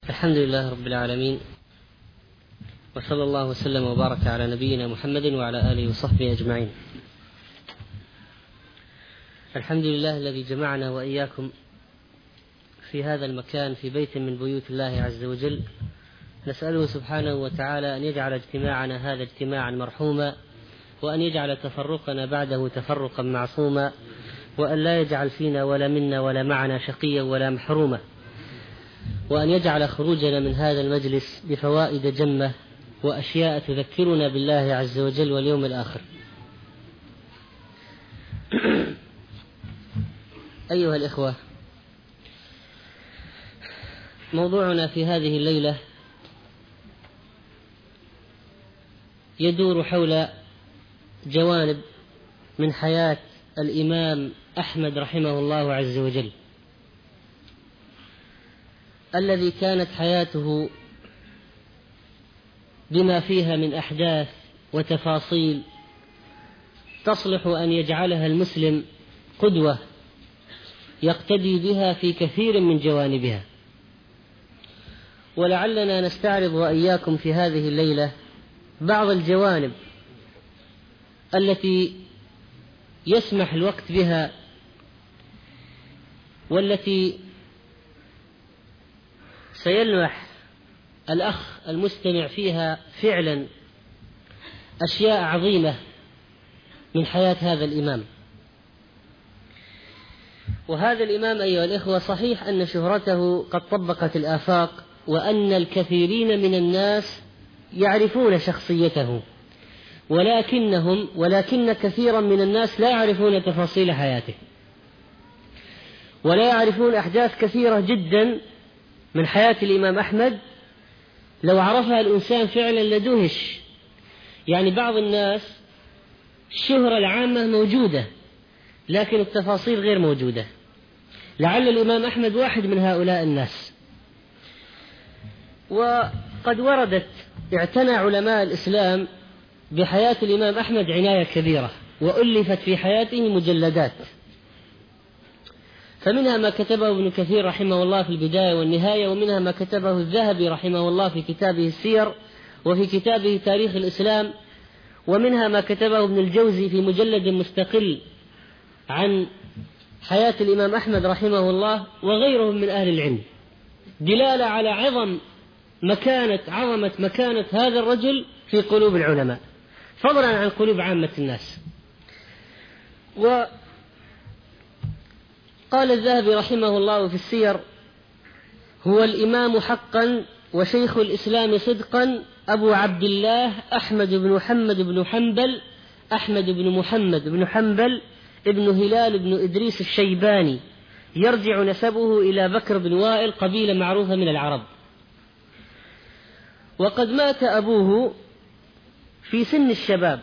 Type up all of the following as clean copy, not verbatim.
الحمد لله رب العالمين، وصلى الله وسلم وبارك على نبينا محمد وعلى آله وصحبه أجمعين. الحمد لله الذي جمعنا وإياكم في هذا المكان في بيت من بيوت الله عز وجل. نسأله سبحانه وتعالى أن يجعل اجتماعنا هذا اجتماعا مرحوما، وأن يجعل تفرقنا بعده تفرقا معصوما، وأن لا يجعل فينا ولا منا ولا معنا شقيا ولا محروما، وأن يجعل خروجنا من هذا المجلس بفوائد جمة وأشياء تذكرنا بالله عز وجل واليوم الآخر. أيها الإخوة، موضوعنا في هذه الليلة يدور حول جوانب من حياة الإمام أحمد رحمه الله عز وجل، الذي كانت حياته بما فيها من أحداث وتفاصيل تصلح أن يجعلها المسلم قدوة يقتدي بها في كثير من جوانبها. ولعلنا نستعرض وإياكم في هذه الليلة بعض الجوانب التي يسمح الوقت بها، والتي سيلمح الأخ المستمع فيها فعلا أشياء عظيمة من حياة هذا الإمام. وهذا الإمام أيها الإخوة، صحيح أن شهرته قد طبقت الآفاق، وأن الكثيرين من الناس يعرفون شخصيته، ولكن كثيرا من الناس لا يعرفون تفاصيل حياته، ولا يعرفون أحداث كثيرة جدا من حياة الإمام أحمد لو عرفها الإنسان فعلا لدهش. يعني بعض الناس الشهرة العامة موجودة لكن التفاصيل غير موجودة. لعل الإمام أحمد واحد من هؤلاء الناس. وقد اعتنى علماء الإسلام بحياة الإمام أحمد عناية كبيرة، وألفت في حياته مجلدات، فمنها ما كتبه ابن كثير رحمه الله في البداية والنهاية، ومنها ما كتبه الذهبي رحمه الله في كتابه السير وفي كتابه تاريخ الإسلام، ومنها ما كتبه ابن الجوزي في مجلد مستقل عن حياة الإمام أحمد رحمه الله وغيرهم من أهل العلم، دلالة على عظمة مكانة هذا الرجل في قلوب العلماء، فضلا عن قلوب عامة الناس. وقال الذهبي رحمه الله في السير: هو الإمام حقا وشيخ الإسلام صدقا، أبو عبد الله أحمد بن محمد بن حنبل ابن هلال بن إدريس الشيباني، يرجع نسبه إلى بكر بن وائل، قبيلة معروفة من العرب. وقد مات أبوه في سن الشباب،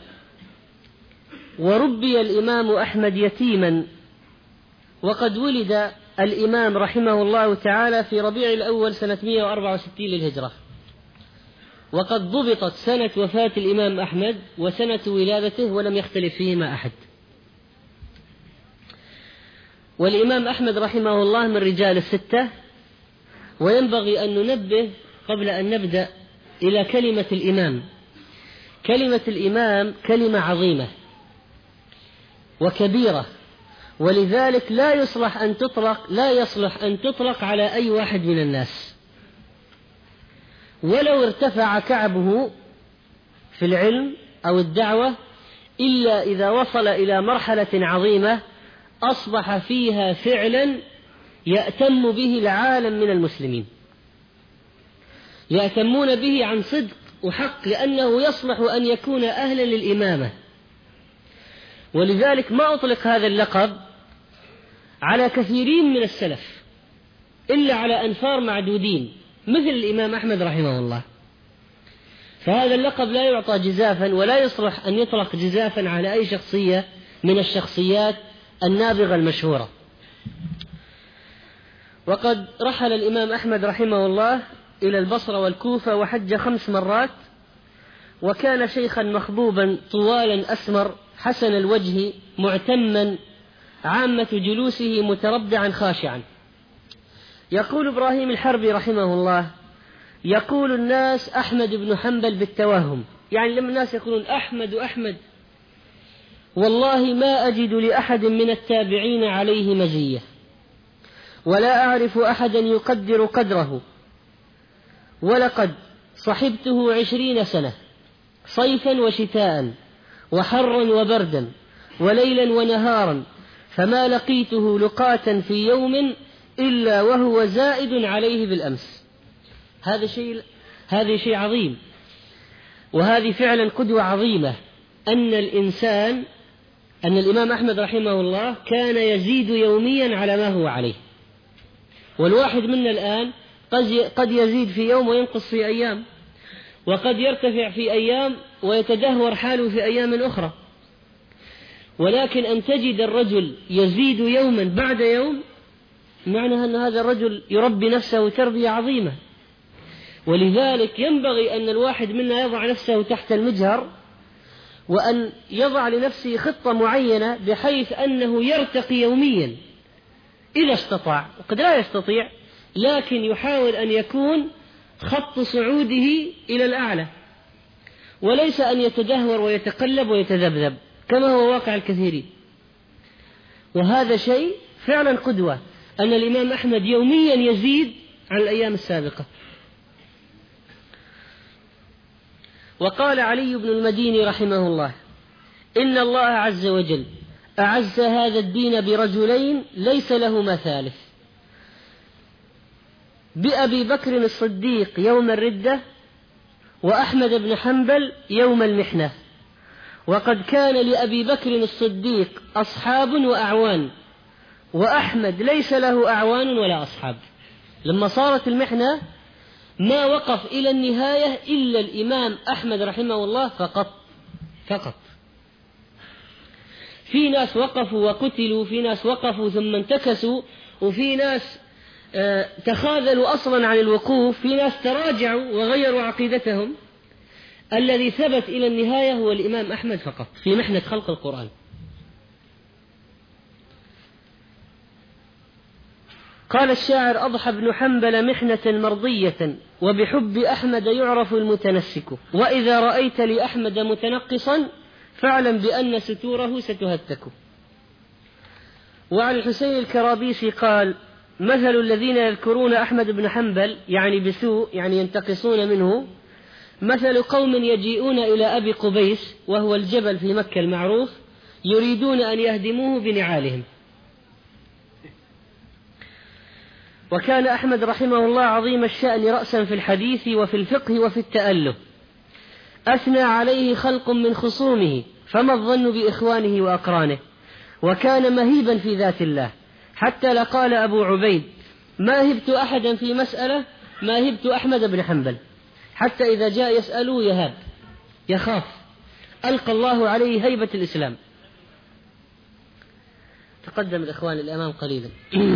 وربي الإمام أحمد يتيما. وقد ولد الإمام رحمه الله تعالى في ربيع الأول سنة 164 للهجرة، وقد ضبطت سنة وفاة الإمام أحمد وسنة ولادته ولم يختلف فيهما أحد. والإمام أحمد رحمه الله من رجال الستة. وينبغي أن ننبه قبل أن نبدأ إلى كلمة الإمام. كلمة الإمام كلمة عظيمة وكبيرة، ولذلك لا يصلح أن تطلق على أي واحد من الناس، ولو ارتفع كعبه في العلم أو الدعوة، إلا إذا وصل إلى مرحلة عظيمة أصبح فيها فعلا يأتم به العالم من المسلمين، يأتمون به عن صدق وحق، لأنه يصلح أن يكون أهلا للإمامة. ولذلك ما أطلق هذا اللقب على كثيرين من السلف إلا على أنفار معدودين مثل الإمام أحمد رحمه الله. فهذا اللقب لا يعطى جزافا، ولا يصلح أن يطلق جزافا على أي شخصية من الشخصيات النابغة المشهورة. وقد رحل الإمام أحمد رحمه الله إلى البصرة والكوفة، وحج 5 مرات، وكان شيخا مخضوبا طوالا أسمر حسن الوجه معتما، عامة جلوسه متربعا خاشعا. يقول إبراهيم الحربي رحمه الله: يقول الناس أحمد بن حنبل بالتوهم، يعني لما الناس يقولون أحمد والله ما أجد لأحد من التابعين عليه مزية، ولا أعرف أحدا يقدر قدره، ولقد صحبته 20 سنة صيفا وشتاء وحرا وبردا وليلا ونهارا، فما لقيته لقاة في يوم إلا وهو زائد عليه بالأمس. هذا شيء عظيم، وهذه فعلا قدوة عظيمة، أن الإمام أحمد رحمه الله كان يزيد يوميا على ما هو عليه. والواحد منا الآن قد يزيد في يوم وينقص في أيام، وقد يرتفع في أيام ويتدهور حاله في أيام أخرى، ولكن أن تجد الرجل يزيد يوما بعد يوم معنى أن هذا الرجل يربي نفسه تربية عظيمة. ولذلك ينبغي أن الواحد منا يضع نفسه تحت المجهر، وأن يضع لنفسه خطة معينة بحيث أنه يرتقي يوميا إذا استطاع، وقد لا يستطيع، لكن يحاول أن يكون خط صعوده إلى الأعلى، وليس أن يتدهور ويتقلب ويتذبذب كما هو واقع الكثيرين. وهذا شيء فعلا قدوة، أن الإمام أحمد يوميا يزيد عن الأيام السابقة. وقال علي بن المديني رحمه الله: إن الله عز وجل أعز هذا الدين برجلين ليس لهما ثالث، بأبي بكر الصديق يوم الردة، وأحمد بن حنبل يوم المحنة. وقد كان لأبي بكر الصديق أصحاب وأعوان، وأحمد ليس له أعوان ولا أصحاب. لما صارت المحنة ما وقف إلى النهاية إلا الإمام أحمد رحمه الله فقط. في ناس وقفوا وقتلوا، في ناس وقفوا ثم انتكسوا، وفي ناس تخاذلوا أصلا عن الوقوف، في ناس تراجعوا وغيروا عقيدتهم. الذي ثبت إلى النهاية هو الإمام أحمد فقط في محنة خلق القرآن. قال الشاعر: أضحى ابن حنبل محنة مرضية، وبحب أحمد يعرف المتنسك، وإذا رأيت لأحمد متنقصا فاعلم بأن ستوره ستهتك. وعن الحسين الكرابيسي قال: مثل الذين يذكرون أحمد بن حنبل يعني بسوء، يعني ينتقصون منه، مثل قوم يجيئون إلى أبي قبيس وهو الجبل في مكة المعروف، يريدون أن يهدموه بنعالهم. وكان أحمد رحمه الله عظيم الشأن رأسا في الحديث وفي الفقه وفي التأله، أثنى عليه خلق من خصومه، فما الظن بإخوانه وأقرانه، وكان مهيبا في ذات الله، حتى لقال أبو عبيد: ما هبت أحدا في مسألة ما هبت أحمد بن حنبل، حتى إذا جاء يسأله يهاب يخاف، ألقى الله عليه هيبة الإسلام. تقدم الإخوان الأمام قليلا.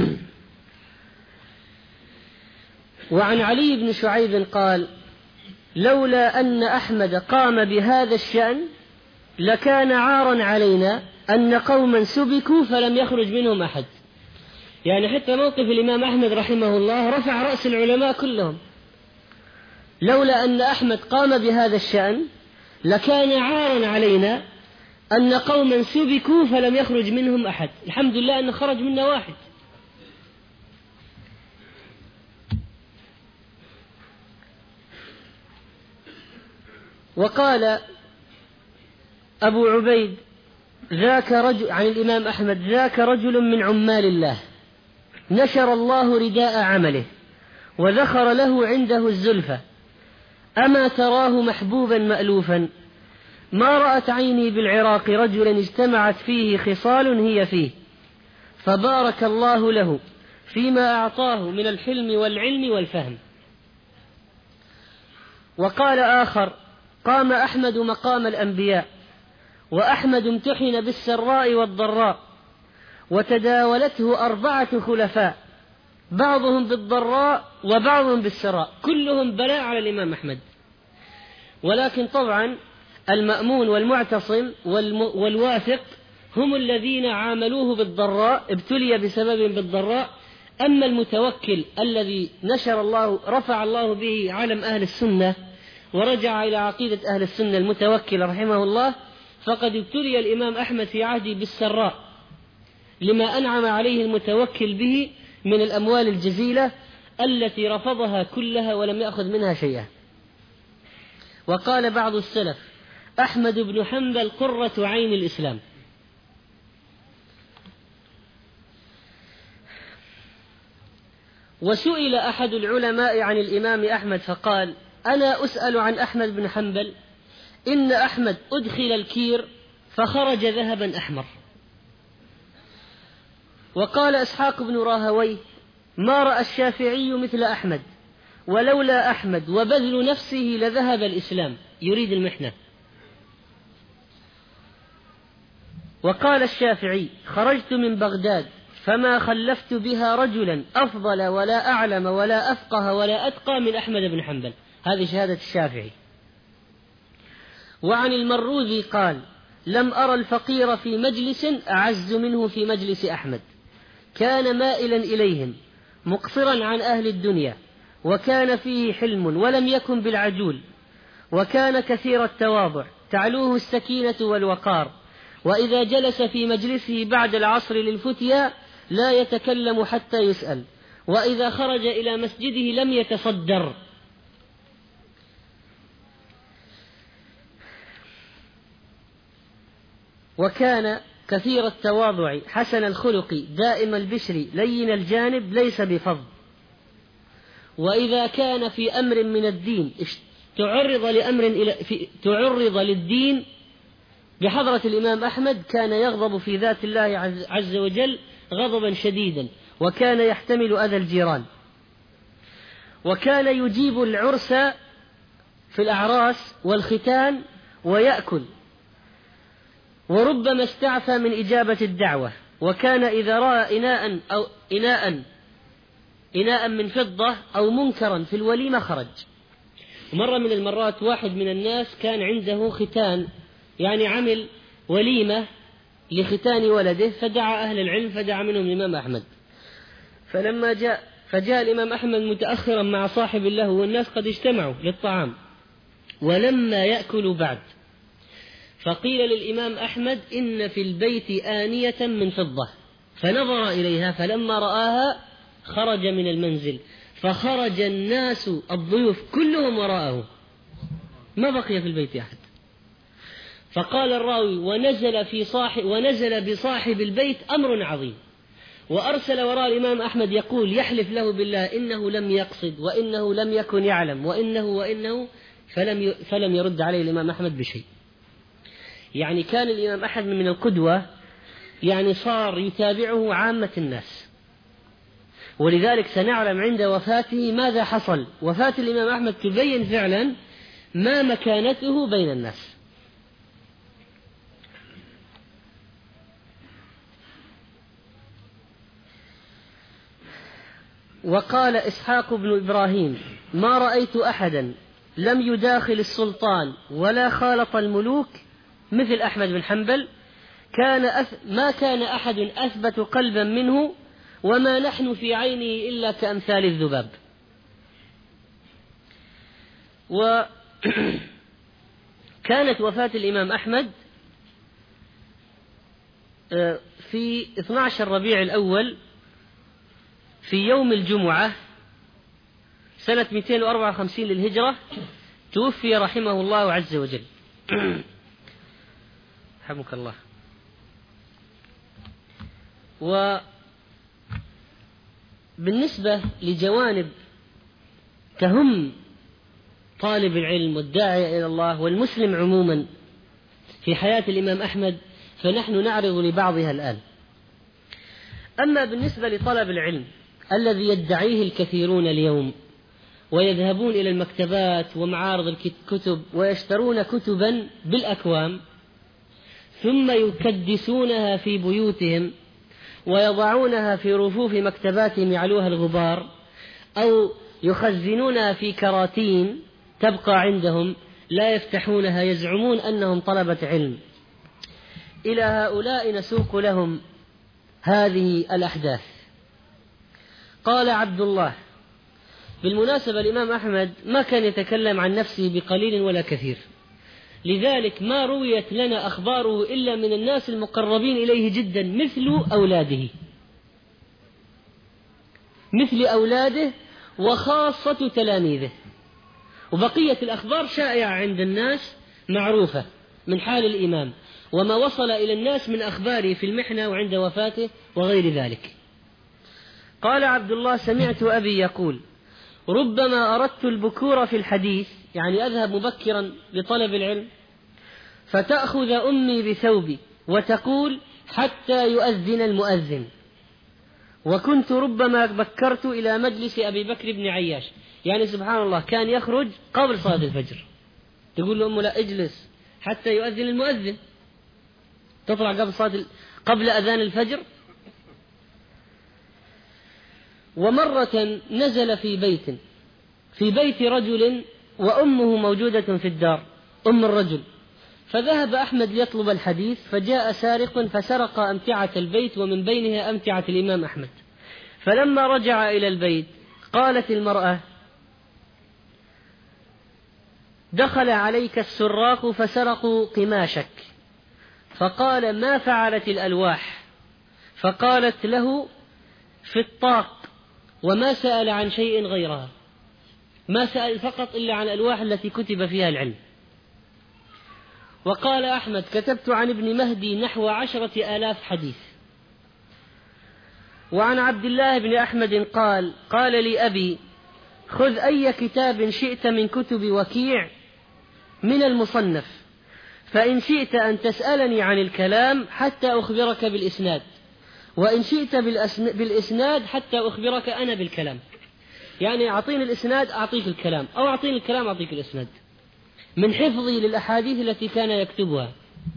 وعن علي بن شعيب قال: لولا أن أحمد قام بهذا الشأن لكان عارا علينا أن قوما سبكوا فلم يخرج منهم أحد. يعني حتى موقف الإمام أحمد رحمه الله رفع رأس العلماء كلهم. لولا أن أحمد قام بهذا الشأن لكان عارا علينا أن قوما سبكوا فلم يخرج منهم أحد. الحمد لله أن خرج منا واحد. وقال أبو عبيد ذاك رجل عن الإمام أحمد: ذاك رجل من عمال الله، نشر الله رداء عمله وذخر له عنده الزلفى، أما تراه محبوبا مألوفا؟ ما رأت عيني بالعراق رجلا اجتمعت فيه خصال هي فيه، فبارك الله له فيما أعطاه من الحلم والعلم والفهم. وقال آخر: قام أحمد مقام الأنبياء، وأحمد امتحن بالسراء والضراء، وتداولته 4 خلفاء، بعضهم بالضراء وبعضهم بالسراء، كلهم بلاء على الإمام أحمد. ولكن طبعا المأمون والمعتصم والواثق هم الذين عاملوه بالضراء، ابتلي بسبب بالضراء، أما المتوكل الذي رفع الله به علم أهل السنة ورجع إلى عقيدة أهل السنة المتوكل رحمه الله، فقد ابتلي الإمام أحمد في عهده بالسراء لما أنعم عليه المتوكل به من الأموال الجزيلة التي رفضها كلها ولم يأخذ منها شيئا. وقال بعض السلف: أحمد بن حنبل قرة عين الإسلام. وسئل أحد العلماء عن الإمام أحمد فقال: أنا أسأل عن أحمد بن حنبل، إن أحمد أدخل الكير فخرج ذهبا أحمر. وقال إسحاق بن راهويه: ما رأى الشافعي مثل أحمد، ولولا أحمد وبذل نفسه لذهب الإسلام، يريد المحنة. وقال الشافعي: خرجت من بغداد فما خلفت بها رجلا أفضل ولا أعلم ولا أفقه ولا أتقى من أحمد بن حنبل. هذه شهادة الشافعي. وعن المروذي قال: لم أرى الفقير في مجلس أعز منه في مجلس أحمد، كان مائلا إليهم مقصرا عن أهل الدنيا، وكان فيه حلم ولم يكن بالعجول، وكان كثير التواضع تعلوه السكينة والوقار، وإذا جلس في مجلسه بعد العصر للفتيا لا يتكلم حتى يسأل، وإذا خرج إلى مسجده لم يتصدر. وكان كثير التواضع حسن الخلق دائم البشر لين الجانب ليس بفظ، وإذا كان في أمر من الدين تعرض للدين بحضرة الإمام أحمد كان يغضب في ذات الله عز وجل غضبا شديدا، وكان يحتمل أذى الجيران، وكان يجيب العرس في الأعراس والختان ويأكل، وربما استعفى من إجابة الدعوة، وكان إذا رأى إناء من فضة أو منكرا في الوليمة خرج. مرة من المرات واحد من الناس كان عنده ختان، يعني عمل وليمة لختان ولده، فدعا أهل العلم فدعا منهم الإمام أحمد. فلما جاء الإمام أحمد متأخرا مع صاحب له والناس قد اجتمعوا للطعام ولما يأكلوا بعد، فقيل للإمام أحمد: إن في البيت آنية من فضة، فنظر إليها فلما رآها خرج من المنزل، فخرج الناس الضيوف كلهم وراءه، ما بقي في البيت أحد. فقال الراوي: ونزل بصاحب البيت أمر عظيم، وأرسل وراء الإمام أحمد يقول يحلف له بالله إنه لم يقصد وإنه لم يكن يعلم وإنه فلم يرد عليه الإمام أحمد بشيء. يعني كان الإمام أحمد من القدوة، يعني صار يتابعه عامة الناس، ولذلك سنعلم عند وفاته ماذا حصل. وفاة الإمام أحمد تبين فعلا ما مكانته بين الناس. وقال إسحاق بن إبراهيم: ما رأيت أحدا لم يداخل السلطان ولا خالط الملوك مثل أحمد بن حنبل، ما كان أحد أثبت قلبا منه، وما نحن في عينه إلا كأمثال الذباب. وكانت وفاة الإمام أحمد في 12 ربيع الأول في يوم الجمعة سنة 254 للهجرة، توفي رحمه الله عز وجل. رحمك الله. وبالنسبة لجوانب تهم طالب العلم والداعي إلى الله والمسلم عموما في حياة الإمام أحمد فنحن نعرض لبعضها الآن. أما بالنسبة لطلب العلم الذي يدعيه الكثيرون اليوم، ويذهبون إلى المكتبات ومعارض الكتب ويشترون كتبا بالأكوام ثم يكدسونها في بيوتهم ويضعونها في رفوف مكتباتهم يعلوها الغبار، أو يخزنونها في كراتين تبقى عندهم لا يفتحونها، يزعمون أنهم طلبة علم. إلى هؤلاء نسوق لهم هذه الأحداث. قال عبد الله. بالمناسبة الإمام أحمد ما كان يتكلم عن نفسه بقليل ولا كثير، لذلك ما رويت لنا أخباره إلا من الناس المقربين إليه جدا مثل أولاده وخاصة تلاميذه، وبقية الأخبار شائعة عند الناس معروفة من حال الإمام وما وصل إلى الناس من أخباره في المحنة وعند وفاته وغير ذلك. قال عبد الله: سمعت أبي يقول: ربما أردت البكور في الحديث، يعني أذهب مبكرا لطلب العلم، فتأخذ أمي بثوبي وتقول حتى يؤذن المؤذن، وكنت ربما بكرت إلى مجلس أبي بكر بن عياش. يعني سبحان الله كان يخرج قبل صلاة الفجر، تقول له أمه: لا اجلس حتى يؤذن المؤذن، تطلع قبل أذان الفجر. ومرة نزل في بيت رجل وأمه موجودة في الدار، أم الرجل، فذهب أحمد ليطلب الحديث، فجاء سارق فسرق أمتعة البيت ومن بينها أمتعة الإمام أحمد. فلما رجع إلى البيت قالت المرأة: دخل عليك السراق فسرقوا قماشك. فقال: ما فعلت الألواح؟ فقالت له: في الطاق، وما سأل عن شيء غيرها، ما سأل فقط إلا عن الألواح التي كتب فيها العلم. وقال أحمد: كتبت عن ابن مهدي نحو 10,000 حديث. وعن عبد الله بن أحمد قال لي أبي: خذ أي كتاب شئت من كتب وكيع من المصنف، فإن شئت أن تسألني عن الكلام حتى أخبرك بالإسناد، وإن شئت بالإسناد حتى أخبرك أنا بالكلام. يعني أعطيني الإسناد أعطيك الكلام، أو أعطيني الكلام أعطيك الإسناد، من حفظي للأحاديث التي كان يكتبها.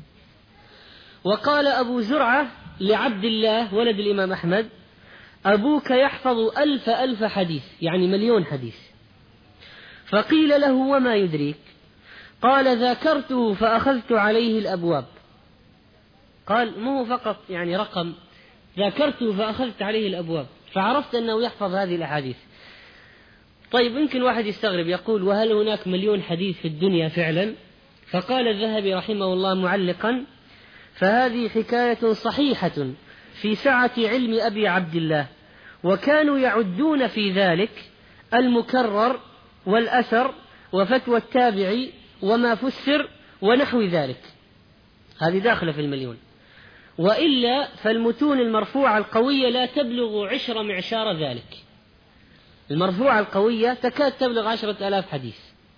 وقال أبو زرعة لعبد الله ولد الإمام أحمد: أبوك يحفظ 1000 حديث، يعني 1,000,000 حديث. فقيل له: وما يدريك؟ قال: ذاكرته فأخذت عليه الأبواب. قال: مو فقط يعني رقم، ذاكرته فأخذت عليه الأبواب، فعرفت أنه يحفظ هذه الأحاديث. طيب يمكن واحد يستغرب يقول: وهل هناك 1,000,000 حديث في الدنيا فعلا؟ فقال الذهبي رحمه الله معلقا: فهذه حكاية صحيحة في سعة علم أبي عبد الله، وكانوا يعدون في ذلك المكرر والأثر وفتوى التابعي وما فسر ونحو ذلك، هذه داخلة في 1,000,000. وإلا فالمتون المرفوعة القوية لا تبلغ 10 معشار ذلك، المرفوعة القوية تكاد تبلغ 10,000 حديث.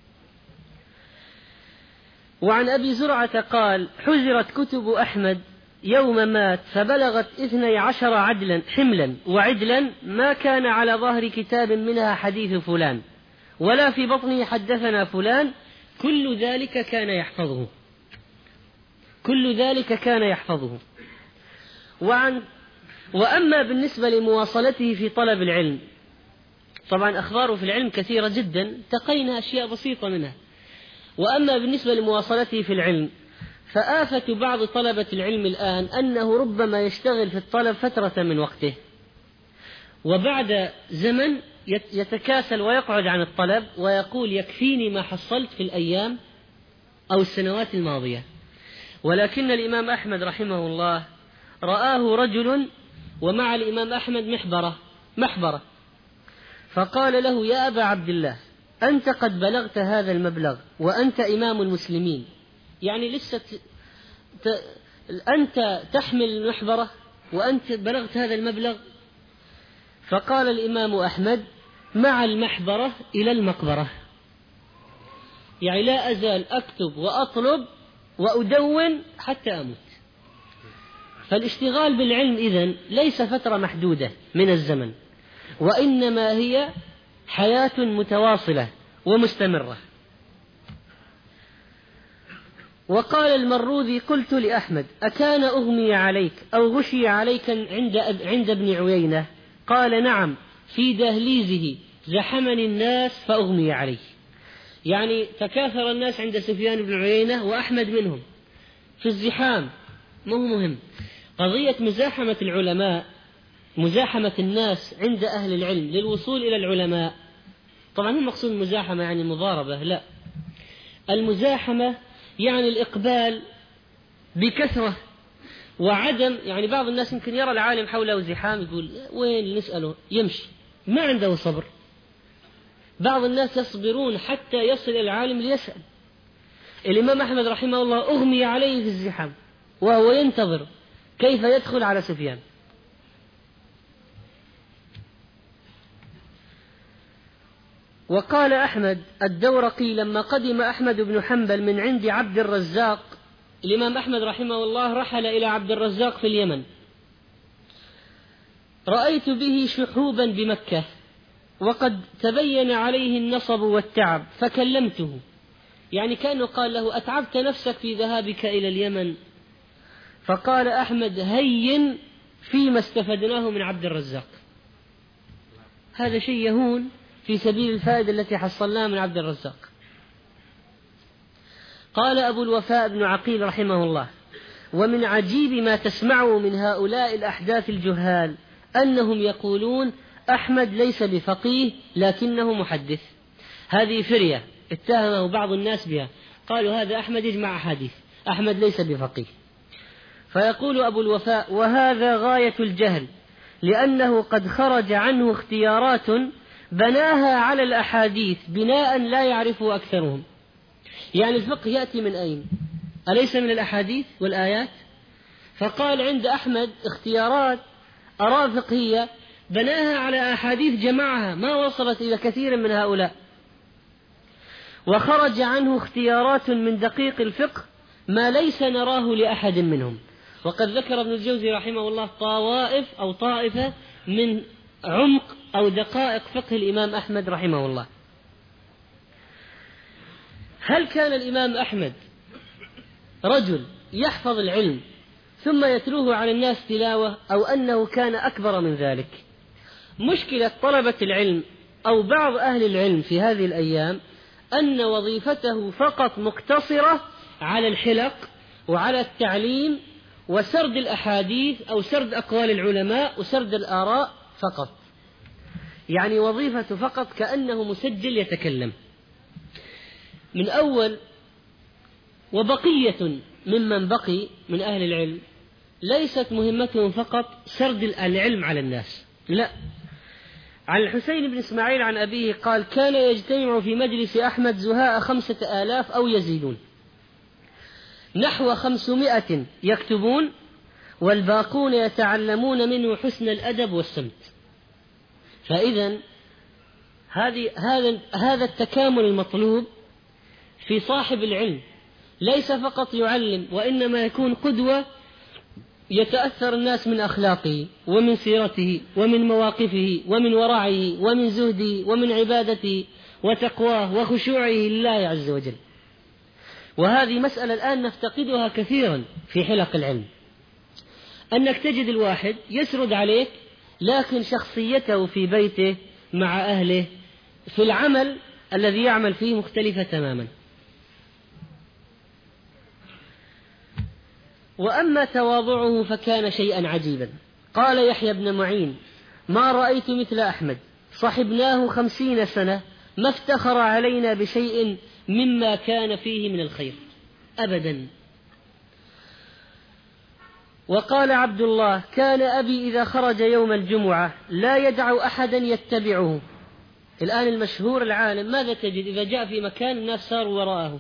وعن أبي زرعة قال: حجرت كتب أحمد يوم مات فبلغت 12 عدلا حملا وعدلا، ما كان على ظهر كتاب منها حديث فلان، ولا في بطنه حدثنا فلان، كل ذلك كان يحفظه. وأما بالنسبة لمواصلته في طلب العلم، طبعا أخباره في العلم كثيرة جدا، تقينا أشياء بسيطة منها. وأما بالنسبة لمواصلته في العلم، فآفة بعض طلبة العلم الآن أنه ربما يشتغل في الطلب فترة من وقته، وبعد زمن يتكاسل ويقعد عن الطلب ويقول: يكفيني ما حصلت في الأيام أو السنوات الماضية. ولكن الإمام أحمد رحمه الله رآه رجل ومع الإمام أحمد محبرة، فقال له: يا أبا عبد الله، أنت قد بلغت هذا المبلغ وأنت إمام المسلمين، يعني لسه أنت تحمل المحبرة وأنت بلغت هذا المبلغ؟ فقال الإمام أحمد: مع المحبرة إلى المقبرة، يعني لا أزال أكتب وأطلب وأدون حتى أموت. فالاشتغال بالعلم إذن ليس فترة محدودة من الزمن، وإنما هي حياة متواصلة ومستمرة. وقال المروذي: قلت لأحمد: أكان أغمي عليك أو غشي عليك عند ابن عيينة؟ قال: نعم، في دهليزه زحمني الناس فأغمي عليه. يعني تكاثر الناس عند سفيان بن عيينة وأحمد منهم في الزحام، مهم قضية مزاحمة العلماء مزاحمة الناس عند أهل العلم للوصول إلى العلماء. طبعا هم مقصود المزاحمة يعني المضاربة، لا، المزاحمة يعني الإقبال بكثرة وعدم، يعني بعض الناس يمكن يرى العالم حوله زحام يقول وين نسأله، يمشي، ما عنده صبر. بعض الناس يصبرون حتى يصل العالم ليسأل. الإمام أحمد رحمه الله أغمي عليه في الزحام وهو ينتظر كيف يدخل على سفيان. وقال أحمد الدورقي لما قدم أحمد بن حنبل من عند عبد الرزاق، الإمام أحمد رحمه الله رحل إلى عبد الرزاق في اليمن، رأيت به شحوبا بمكة وقد تبين عليه النصب والتعب فكلمته، يعني كأنه قال له أتعبت نفسك في ذهابك إلى اليمن؟ فقال أحمد هين فيما استفدناه من عبد الرزاق، هذا شيء يهون في سبيل الفائدة التي حصلناها من عبد الرزاق. قال أبو الوفاء بن عقيل رحمه الله ومن عجيب ما تسمعه من هؤلاء الأحداث الجهال أنهم يقولون أحمد ليس بفقيه لكنه محدث. هذه فرية اتهمه بعض الناس بها، قالوا هذا أحمد يجمع أحاديث، أحمد ليس بفقيه. فيقول أبو الوفاء وهذا غاية الجهل، لأنه قد خرج عنه اختيارات بناها على الأحاديث بناء لا يعرفه أكثرهم. يعني الفقه يأتي من أين؟ أليس من الأحاديث والآيات؟ فقال عند أحمد اختيارات آراء فقهية بناها على أحاديث جمعها ما وصلت إلى كثير من هؤلاء. وخرج عنه اختيارات من دقيق الفقه ما ليس نراه لأحد منهم. وقد ذكر ابن الجوزي رحمه الله طوائف أو طائفة من عمق أو دقائق فقه الإمام أحمد رحمه الله. هل كان الإمام أحمد رجل يحفظ العلم ثم يتلوه على الناس تلاوة، أو أنه كان أكبر من ذلك؟ مشكلة طلبة العلم أو بعض أهل العلم في هذه الأيام أن وظيفته فقط مقتصرة على الحلق وعلى التعليم وسرد الأحاديث أو سرد أقوال العلماء وسرد الآراء فقط، يعني وظيفته فقط كأنه مسجل يتكلم من أول. وبقية ممن بقي من أهل العلم ليست مهمتهم فقط سرد العلم على الناس، لا. عن الحسين بن إسماعيل عن أبيه قال كان يجتمع في مجلس أحمد زهاء 5000 أو يزيدون، نحو 500 يكتبون والباقون يتعلمون منه حسن الأدب والسمت. فإذا هذا التكامل المطلوب في صاحب العلم، ليس فقط يعلم وإنما يكون قدوة يتأثر الناس من أخلاقه ومن سيرته ومن مواقفه ومن ورعه ومن زهده ومن عبادته وتقواه وخشوعه لله عز وجل. وهذه مسألة الآن نفتقدها كثيرا في حلق العلم، أنك تجد الواحد يسرد عليك لكن شخصيته في بيته مع أهله في العمل الذي يعمل فيه مختلفة تماما. وأما تواضعه فكان شيئا عجيبا. قال يحيى بن معين ما رأيت مثل أحمد، صحبناه 50 سنة ما افتخر علينا بشيء مما كان فيه من الخير أبدا. وقال عبد الله كان أبي إذا خرج يوم الجمعة لا يدع أحدا يتبعه. الآن المشهور العالم ماذا تجد؟ إذا جاء في مكان الناس صاروا وراءه.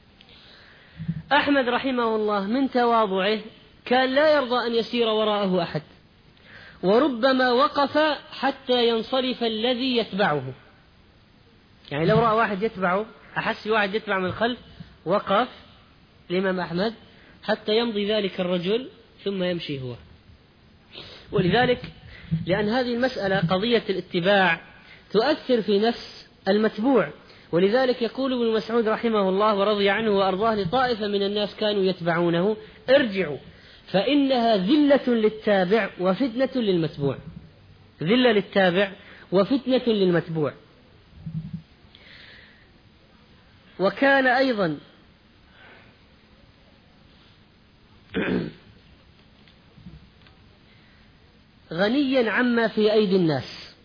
أحمد رحمه الله من تواضعه كان لا يرضى أن يسير وراءه أحد، وربما وقف حتى ينصرف الذي يتبعه. يعني لو رأى واحد يتبعه، أحس واحد يتبع من الخلف، وقف الإمام أحمد حتى يمضي ذلك الرجل ثم يمشي هو. ولذلك لأن هذه المسألة قضية الاتباع تؤثر في نفس المتبوع، ولذلك يقول ابن مسعود رحمه الله ورضي عنه وأرضاه لطائفة من الناس كانوا يتبعونه ارجعوا فإنها ذلة للتابع وفتنة للمتبوع. ذلة للتابع وفتنة للمتبوع. وكان أيضا غنيا عما في أيدي الناس.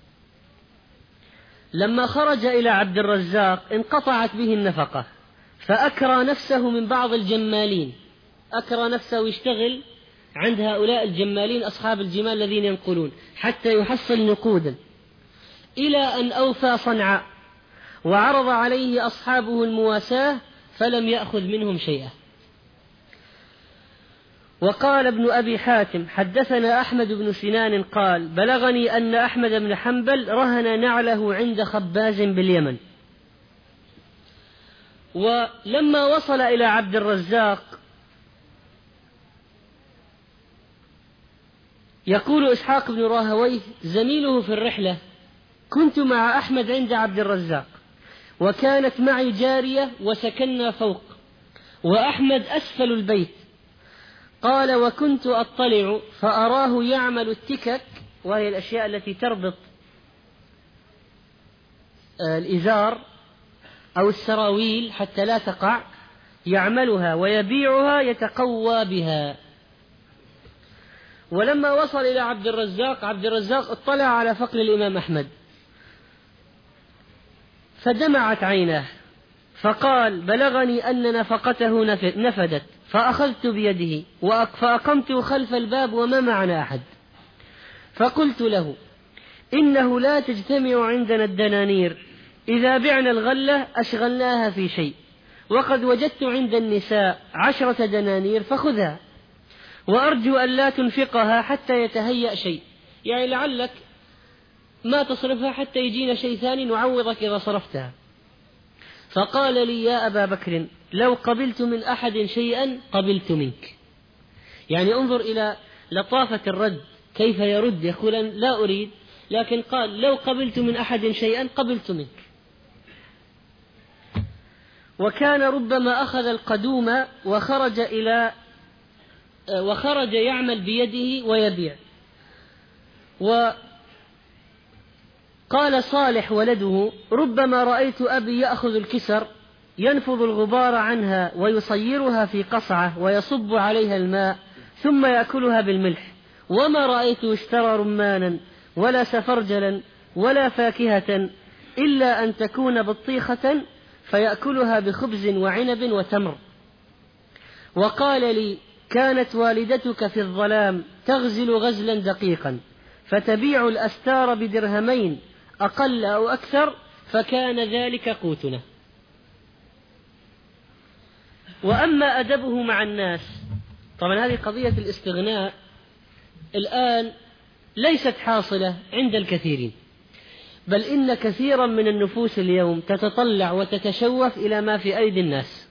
لما خرج إلى عبد الرزاق انقطعت به النفقة، فأكرى نفسه من بعض الجمالين، أكرى نفسه يشتغل عند هؤلاء الجمالين أصحاب الجمال الذين ينقلون حتى يحصل نقودا، إلى أن أوفى صنعاء وعرض عليه أصحابه المواساة فلم يأخذ منهم شيئا. وقال ابن أبي حاتم حدثنا أحمد بن سنان قال بلغني أن أحمد بن حنبل رهن نعله عند خباز باليمن. ولما وصل إلى عبد الرزاق يقول إسحاق بن راهويه زميله في الرحلة كنت مع أحمد عند عبد الرزاق وكانت معي جارية وسكننا فوق وأحمد أسفل البيت. قال وكنت أطلع فأراه يعمل التكك، وهي الأشياء التي تربط الإزار أو السراويل حتى لا تقع، يعملها ويبيعها يتقوى بها. ولما وصل إلى عبد الرزاق اطلع على فقر الإمام أحمد فدمعت عيناه، فقال بلغني أن نفقته نفدت، فأخذت بيده فأقمت خلف الباب وما معنا أحد، فقلت له إنه لا تجتمع عندنا الدنانير، إذا بعنا الغلة أشغلناها في شيء، وقد وجدت عند النساء 10 دنانير فخذها، وأرجو أن لا تنفقها حتى يتهيأ شيء، يعني لعلك ما تصرفها حتى يجينا شيء ثاني نعوضك إذا صرفتها. فقال لي يا أبا بكر لو قبلت من أحد شيئا قبلت منك. يعني انظر إلى لطافة الرد، كيف يرد، يقول لا أريد، لكن قال لو قبلت من أحد شيئا قبلت منك. وكان ربما أخذ القدوم وخرج يعمل بيده ويبيع. وقال صالح ولده ربما رأيت أبي يأخذ الكسر ينفض الغبار عنها ويصيرها في قصعة ويصب عليها الماء ثم يأكلها بالملح، وما رأيت اشترى رمانا ولا سفرجلا ولا فاكهة إلا أن تكون بطيخة فيأكلها بخبز وعنب وتمر. وقال لي كانت والدتك في الظلام تغزل غزلا دقيقا فتبيع الأستار بدرهمين أقل أو أكثر، فكان ذلك قوتنا. وأما أدبه مع الناس، طبعا هذه قضية الاستغناء الآن ليست حاصلة عند الكثيرين، بل إن كثيرا من النفوس اليوم تتطلع وتتشوف إلى ما في أيدي الناس.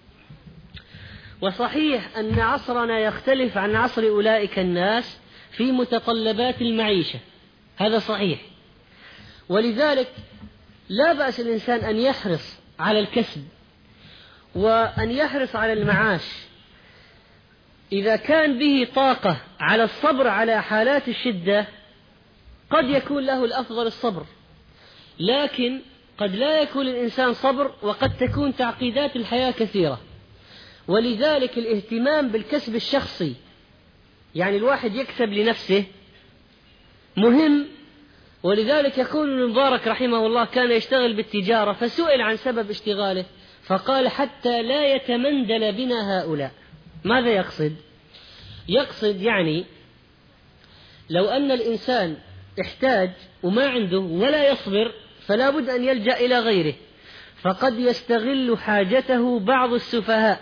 وصحيح أن عصرنا يختلف عن عصر أولئك الناس في متطلبات المعيشة، هذا صحيح، ولذلك لا بأس الإنسان أن يحرص على الكسب وأن يحرص على المعاش إذا كان به طاقة على الصبر على حالات الشدة. قد يكون له الأفضل الصبر، لكن قد لا يكون الإنسان صبر، وقد تكون تعقيدات الحياة كثيرة. ولذلك الاهتمام بالكسب الشخصي، يعني الواحد يكسب لنفسه، مهم. ولذلك يقول ابن المبارك رحمه الله كان يشتغل بالتجارة فسئل عن سبب اشتغاله فقال حتى لا يتمندل بنا هؤلاء. ماذا يقصد؟ يقصد يعني لو أن الإنسان احتاج وما عنده ولا يصبر فلا بد أن يلجأ إلى غيره، فقد يستغل حاجته بعض السفهاء،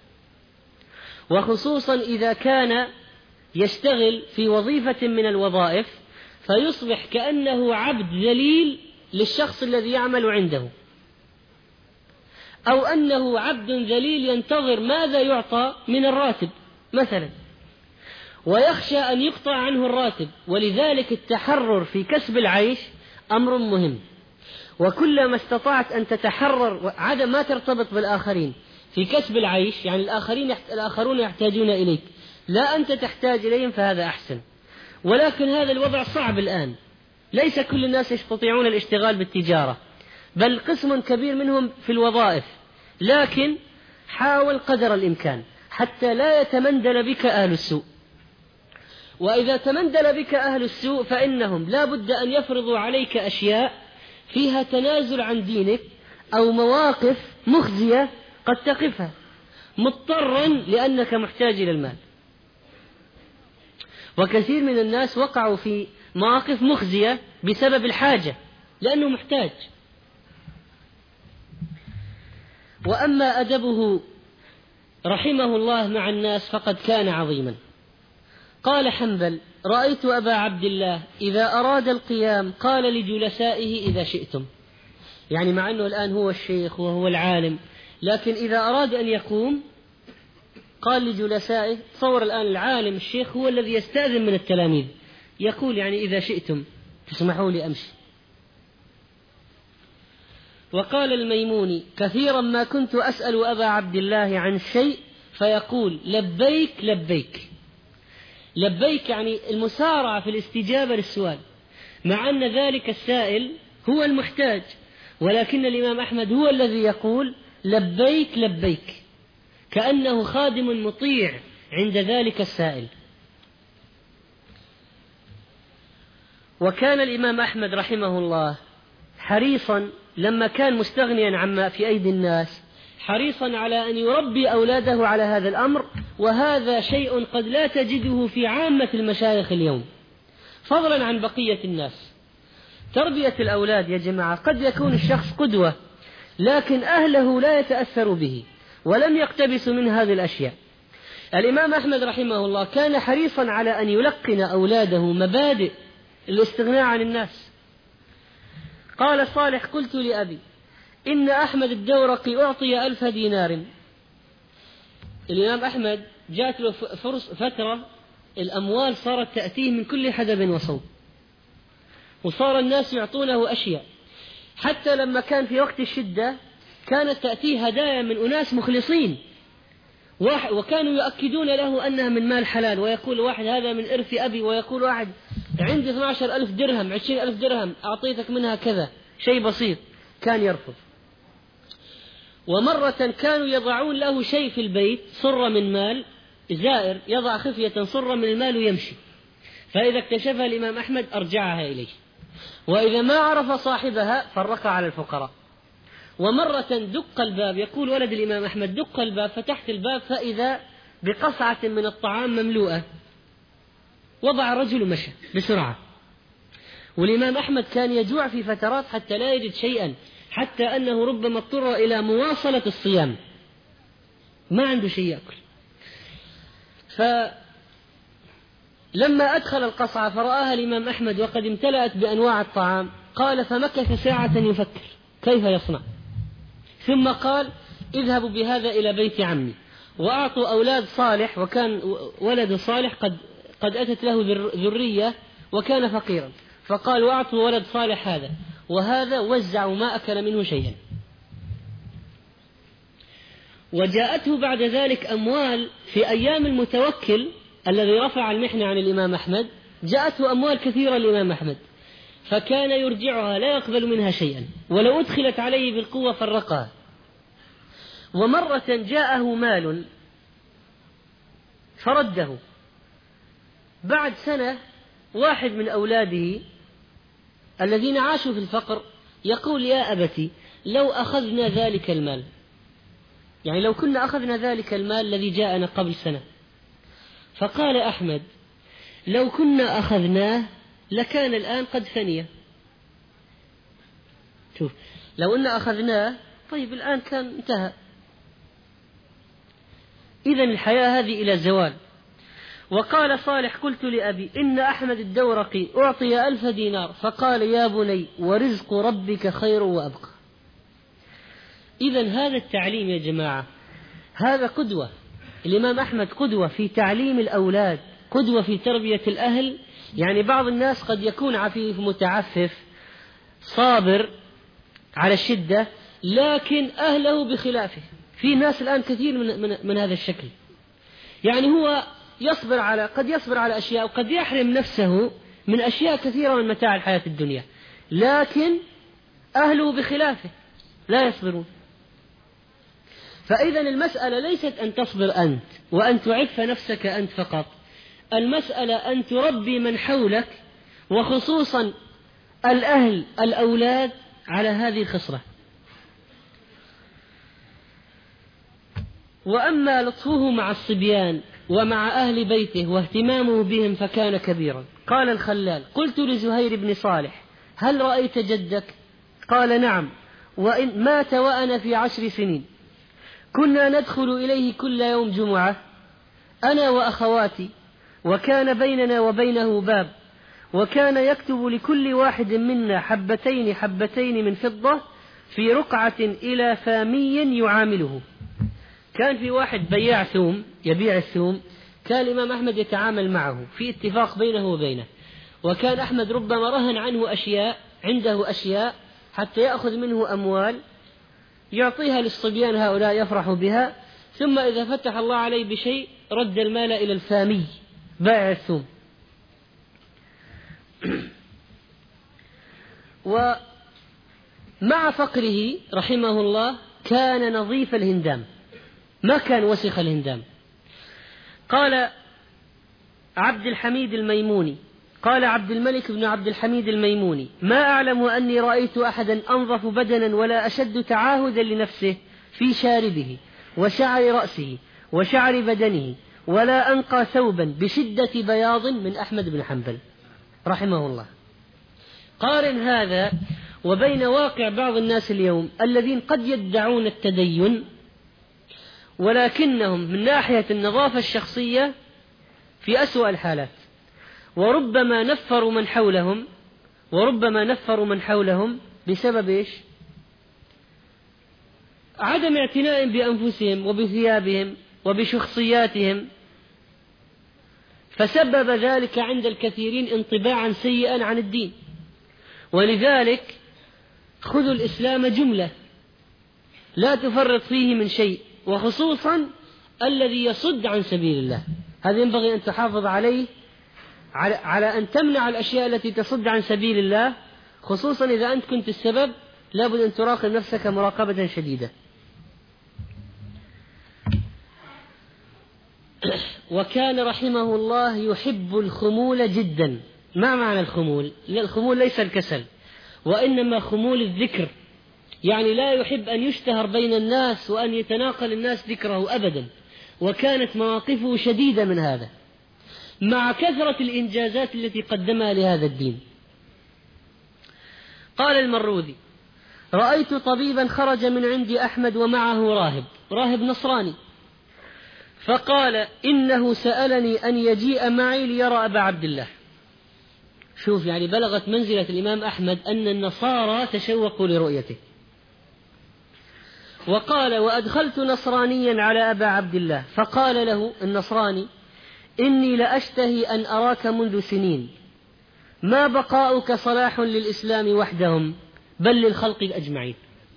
وخصوصا إذا كان يشتغل في وظيفة من الوظائف فيصبح كأنه عبد ذليل للشخص الذي يعمل عنده، أو أنه عبد ذليل ينتظر ماذا يعطى من الراتب مثلا، ويخشى أن يقطع عنه الراتب. ولذلك التحرر في كسب العيش أمر مهم، وكلما استطعت أن تتحرر عدم ما ترتبط بالآخرين في كسب العيش، يعني الآخرون يحتاجون إليك لا أنت تحتاج إليهم، فهذا أحسن. ولكن هذا الوضع صعب الآن، ليس كل الناس يستطيعون الاشتغال بالتجارة، بل قسم كبير منهم في الوظائف، لكن حاول قدر الإمكان حتى لا يتمندل بك أهل السوء. وإذا تمندل بك أهل السوء فإنهم لا بد أن يفرضوا عليك أشياء فيها تنازل عن دينك أو مواقف مخزية قد تقفها مضطرا لأنك محتاج إلى المال. وكثير من الناس وقعوا في مواقف مخزية بسبب الحاجة لأنه محتاج. وأما أدبه رحمه الله مع الناس فقد كان عظيما. قال حنبل: رأيت أبا عبد الله إذا أراد القيام قال لجلسائه إذا شئتم، يعني مع أنه الآن هو الشيخ وهو العالم، لكن إذا أراد أن يقوم قال لجلسائه. تصور الآن العالم الشيخ هو الذي يستأذن من التلاميذ، يقول يعني إذا شئتم تسمحوا لي أمشي. وقال الميموني: كثيرا ما كنت أسأل أبا عبد الله عن شيء فيقول لبيك لبيك. لبيك يعني المسارعة في الاستجابة للسؤال، مع أن ذلك السائل هو المحتاج، ولكن الإمام أحمد هو الذي يقول لبيك لبيك، كأنه خادم مطيع عند ذلك السائل. وكان الإمام أحمد رحمه الله حريصا لما كان مستغنيا عما في أيدي الناس، حريصا على أن يربي أولاده على هذا الأمر، وهذا شيء قد لا تجده في عامة المشايخ اليوم، فضلا عن بقية الناس. تربية الأولاد يا جماعة قد يكون الشخص قدوة، لكن أهله لا يتأثر به ولم يقتبسوا من هذه الأشياء. الإمام أحمد رحمه الله كان حريصا على أن يلقن أولاده مبادئ الاستغناء عن الناس. قال صالح: قلت لأبي إن أحمد الدورقي أعطي 1000 دينار. الإمام أحمد جاءت له فترة الأموال صارت تأتيه من كل حدب وصوب، وصار الناس يعطونه أشياء، حتى لما كان في وقت الشدة كانت تأتيه هدايا من أناس مخلصين، وكانوا يؤكدون له أنها من مال حلال، ويقول واحد هذا من إرث أبي، ويقول واحد عندي 12,000 درهم 20,000 درهم أعطيتك منها كذا، شيء بسيط، كان يرفض. ومرة كانوا يضعون له شيء في البيت، صرة من مال، زائر يضع خفية صرة من المال ويمشي، فإذا اكتشفها الإمام أحمد أرجعها إليه، وإذا ما عرف صاحبها فرقها على الفقراء. ومرة دق الباب، يقول ولد الإمام أحمد: دق الباب، فتحت الباب فإذا بقصعة من الطعام مملوءة، وضع الرجل ومشى بسرعة. والإمام أحمد كان يجوع في فترات حتى لا يجد شيئا، حتى أنه ربما اضطر إلى مواصلة الصيام، ما عنده شيء يأكل. فلما أدخل القصعة فرآها الإمام أحمد وقد امتلأت بأنواع الطعام، قال فمكث ساعة يفكر كيف يصنع، ثم قال: اذهبوا بهذا إلى بيت عمي. وأعطوا أولاد صالح، وكان ولد صالح قد أتت له ذرية وكان فقيرا، فقال: وأعطوا ولد صالح هذا، وهذا وزعوا ما أكل منه شيئا. وجاءته بعد ذلك أموال في أيام المتوكل الذي رفع المحنة عن الإمام أحمد، جاءته أموال كثيرة الإمام أحمد، فكان يرجعها لا يقبل منها شيئا، ولو أدخلت عليه بالقوة فرقها. ومرة جاءه مال فرده بعد سنة، واحد من أولاده الذين عاشوا في الفقر يقول: يا أبتي لو أخذنا ذلك المال، يعني لو كنا أخذنا ذلك المال الذي جاءنا قبل سنة. فقال أحمد: لو كنا أخذناه لكان الآن قد فني. شوف، لو أن أخذناه طيب الآن كان انتهى. إذن الحياة هذه إلى زوال. وقال صالح: قلت لأبي إن أحمد الدورقي أعطي 1000 دينار، فقال: يا بني ورزق ربك خير وأبقى. إذن هذا التعليم يا جماعة، هذا قدوة. الإمام أحمد قدوة في تعليم الأولاد، قدوة في تربية الأهل. يعني بعض الناس قد يكون عفيف متعفف صابر على الشدة، لكن أهله بخلافه. في ناس الآن كثير من هذا الشكل، يعني هو يصبر قد يصبر على أشياء، وقد يحرم نفسه من أشياء كثيرة من متاع الحياة الدنيا، لكن أهله بخلافه لا يصبرون. فإذا المسألة ليست أن تصبر أنت وأن تعف نفسك أنت فقط، المسألة أن تربي من حولك وخصوصا الأهل الأولاد على هذه الخصلة. وأما لطفه مع الصبيان ومع أهل بيته واهتمامه بهم فكان كبيرا. قال الخلال: قلت لزهير بن صالح: هل رأيت جدك؟ قال: نعم، وإن مات وأنا في 10 سنين. كنا ندخل إليه كل يوم جمعة أنا وأخواتي، وكان بيننا وبينه باب، وكان يكتب لكل واحد منا حبتين حبتين من فضة في رقعة إلى فامي يعامله. كان في واحد بياع ثوم يبيع الثوم، كان الإمام أحمد يتعامل معه في اتفاق بينه وبينه، وكان أحمد ربما رهن عنه أشياء، عنده أشياء حتى يأخذ منه أموال يعطيها للصبيان هؤلاء يفرحوا بها، ثم إذا فتح الله عليه بشيء رد المال إلى الفامي بائع الثوم. ومع فقره رحمه الله كان نظيف الهندام، ما كان وسخ الهندام. قال عبد الحميد الميموني، قال عبد الملك بن عبد الحميد الميموني: ما أعلم أني رأيت أحدا أنظف بدنا ولا أشد تعاهدا لنفسه في شاربه وشعر رأسه وشعر بدنه، ولا أنقى ثوبا بشدة بياض من أحمد بن حنبل رحمه الله. قارن هذا وبين واقع بعض الناس اليوم الذين قد يدعون التدين ولكنهم من ناحية النظافة الشخصية في أسوأ الحالات، وربما نفروا من حولهم بسبب إيش؟ عدم اعتناء بأنفسهم وبثيابهم وبشخصياتهم، فسبب ذلك عند الكثيرين انطباعا سيئا عن الدين. ولذلك خذوا الإسلام جملة لا تفرط فيه من شيء، وخصوصا الذي يصد عن سبيل الله، هذا ينبغي أن تحافظ عليه، على أن تمنع الأشياء التي تصد عن سبيل الله، خصوصا إذا أنت كنت السبب، لابد أن تراقب نفسك مراقبة شديدة. وكان رحمه الله يحب الخمول جدا. ما معنى الخمول؟ الخمول ليس الكسل، وإنما خمول الذكر، يعني لا يحب أن يشتهر بين الناس وأن يتناقل الناس ذكره أبدا، وكانت مواقفه شديدة من هذا مع كثرة الإنجازات التي قدمها لهذا الدين. قال المروذي: رأيت طبيبا خرج من عند أحمد ومعه راهب نصراني، فقال: إنه سألني أن يجيء معي ليرى أبا عبد الله. شوف، يعني بلغت منزلة الإمام أحمد أن النصارى تشوقوا لرؤيته. وقال: وأدخلت نصرانيا على أبا عبد الله، فقال له النصراني: إني لأشتهي أن أراك منذ سنين، ما بقاؤك صلاح للإسلام وحدهم بل للخلق أجمعين،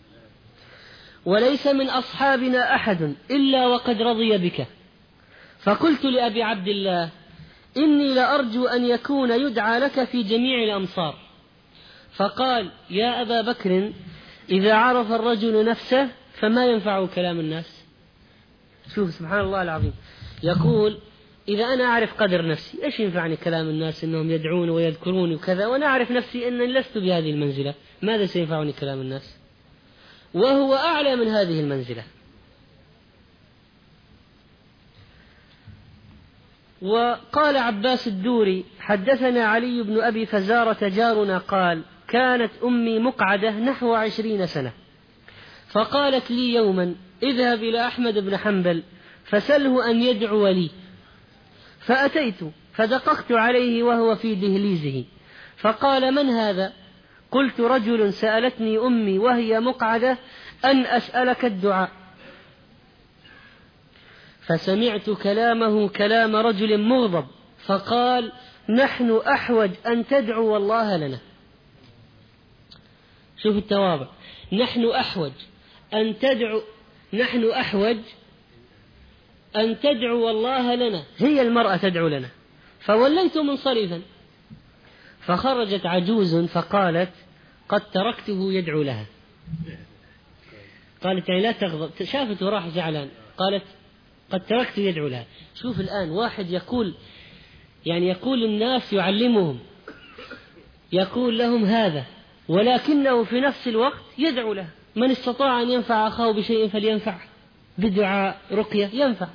وليس من أصحابنا أحد إلا وقد رضي بك. فقلت لأبي عبد الله: إني لأرجو أن يكون يدعى لك في جميع الأمصار. فقال: يا أبا بكر، إذا عرف الرجل نفسه فما ينفعه كلام الناس. شوف سبحان الله العظيم، يقول: إذا أنا أعرف قدر نفسي إيش ينفعني كلام الناس إنهم يدعون ويذكرون وكذا، وأنا أعرف نفسي أنني لست بهذه المنزلة، ماذا سينفعني كلام الناس؟ وهو أعلى من هذه المنزلة. وقال عباس الدوري: حدثنا علي بن أبي فزارة جارنا قال: كانت أمي مقعدة نحو 20 سنة، فقالت لي يوما: اذهب إلى أحمد بن حنبل فسله أن يدعو لي. فأتيت فدققت عليه وهو في دهليزه، فقال: من هذا؟ قلت: رجل سألتني أمي وهي مقعدة أن أسألك الدعاء. فسمعت كلامه كلام رجل مغضب، فقال: نحن أحوج أن تدعو الله لنا. شوف التواضع، نحن أحوج أن تدعو الله لنا، هي المرأة تدعو لنا. فوليت منصرفا، فخرجت عجوز فقالت: قد تركته يدعو لها. قالت: يعني لا تغضب، شافت وراح زعلان، قالت: قد تركته يدعو لها. شوف الآن واحد يقول يعني يقول الناس يعلمهم، يقول لهم هذا، ولكنه في نفس الوقت يدعو له. من استطاع أن ينفع أخاه بشيء فلينفع، بدعاء رقية ينفع.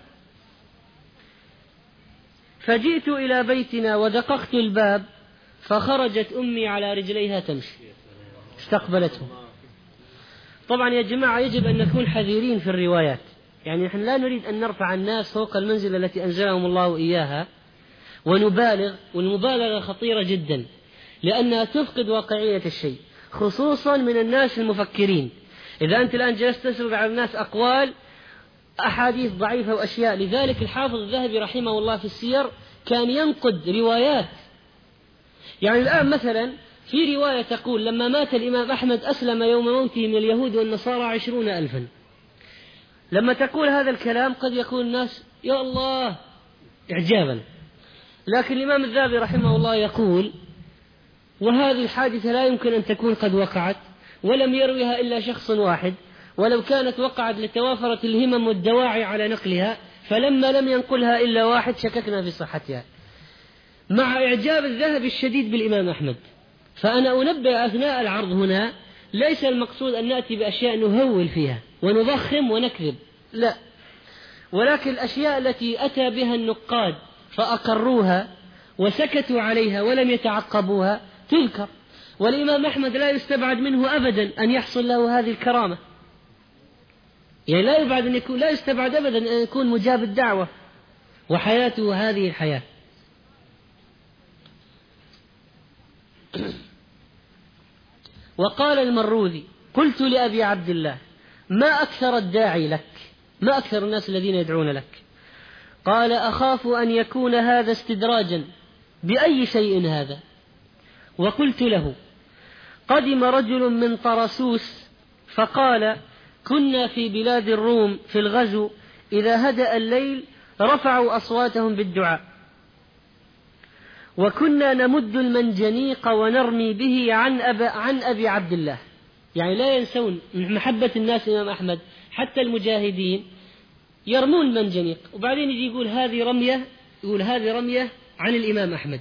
فجئت إلى بيتنا ودققت الباب فخرجت أمي على رجليها تمشي، استقبلته. طبعا يا جماعة يجب أن نكون حذرين في الروايات، يعني نحن لا نريد أن نرفع الناس فوق المنزلة التي أنزلهم الله إياها ونبالغ، والمبالغة خطيرة جدا لأنها تفقد واقعية الشيء، خصوصا من الناس المفكرين. إذا أنت الآن جلست تسرد على الناس أقوال أحاديث ضعيفة وأشياء، لذلك الحافظ الذهبي رحمه الله في السير كان ينقد روايات. يعني الآن مثلا في رواية تقول لما مات الإمام أحمد أسلم يوم موته من اليهود والنصارى 20,000. لما تقول هذا الكلام قد يقول الناس يا الله إعجابا، لكن الإمام الذهبي رحمه الله يقول وهذه الحادثة لا يمكن أن تكون قد وقعت، ولم يرويها إلا شخص واحد، ولو كانت وقعت لتوافرت الهمم والدواعي على نقلها، فلما لم ينقلها إلا واحد شككنا في صحتها، مع إعجاب الذهبي الشديد بالإمام أحمد. فأنا أنبه أثناء العرض هنا ليس المقصود أن نأتي بأشياء نهول فيها ونضخم ونكذب، لا، ولكن الأشياء التي أتى بها النقاد فأقروها وسكتوا عليها ولم يتعقبوها تذكر. والإمام أحمد لا يستبعد منه أبدا أن يحصل له هذه الكرامة، يعني لا يستبعد أبدا أن يكون مجاب الدعوة وحياته هذه الحياة. وقال المروذي قلت لأبي عبد الله ما أكثر الداعي لك، ما أكثر الناس الذين يدعون لك؟ قال أخاف أن يكون هذا استدراجا. بأي شيء هذا؟ وقلت له قدم رجل من طرسوس فقال كنا في بلاد الروم في الغزو، إذا هدأ الليل رفعوا أصواتهم بالدعاء، وكنا نمد المنجنيق ونرمي به عن أبي عبد الله. يعني لا ينسون من محبة الناس إمام أحمد، حتى المجاهدين يرمون المنجنيق، وبعدين يجي يقول هذه رمية عن الإمام أحمد.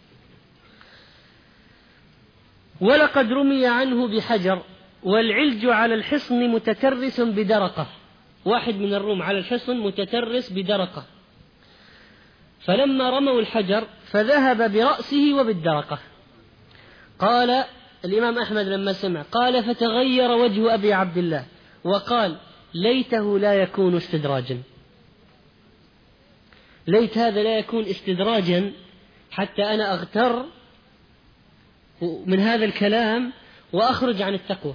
ولقد رمي عنه بحجر والعلج على الحصن متترس بدرقة، واحد من الروم على الحصن متترس بدرقة، فلما رموا الحجر فذهب برأسه وبالدرقة. قال الإمام أحمد لما سمع قال فتغير وجه أبي عبد الله وقال ليته لا يكون استدراجا، ليت هذا لا يكون استدراجا حتى أنا أغتر من هذا الكلام وأخرج عن التقوى.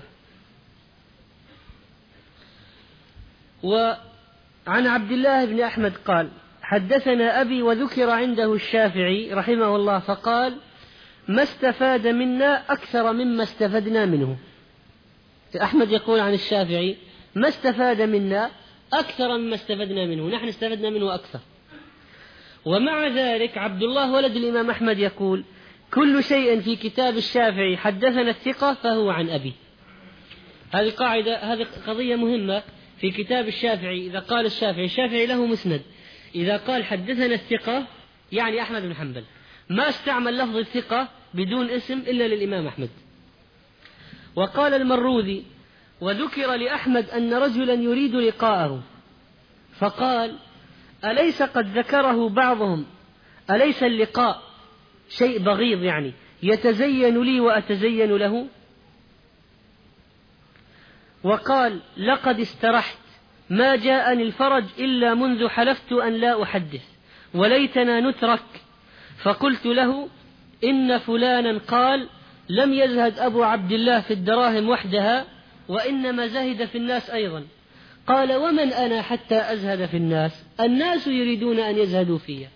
وعن عبد الله بن أحمد قال حدثنا أبي وذكر عنده الشافعي رحمه الله فقال ما استفاد منا أكثر مما استفدنا منه. أحمد يقول عن الشافعي ما استفاد منا أكثر مما استفدنا منه، نحن استفدنا منه أكثر. ومع ذلك عبد الله ولد الإمام أحمد يقول كل شيء في كتاب الشافعي حدثنا الثقة فهو عن أبي. هذه قاعدة، هذه قضية مهمة في كتاب الشافعي. إذا قال الشافعي له مسند، إذا قال حدثنا الثقة يعني أحمد بن حنبل، ما استعمل لفظ الثقة بدون اسم إلا للإمام أحمد. وقال المروذي وذكر لأحمد أن رجلا يريد لقاءه فقال أليس قد ذكره بعضهم، أليس اللقاء شيء بغيض يعني يتزين لي وأتزين له؟ وقال لقد استرحت ما جاءني الفرج إلا منذ حلفت أن لا أحدث وليتنا نترك. فقلت له إن فلانا قال لم يزهد أبو عبد الله في الدراهم وحدها وإنما زهد في الناس أيضا. قال ومن أنا حتى أزهد في الناس يريدون أن يزهدوا فيها.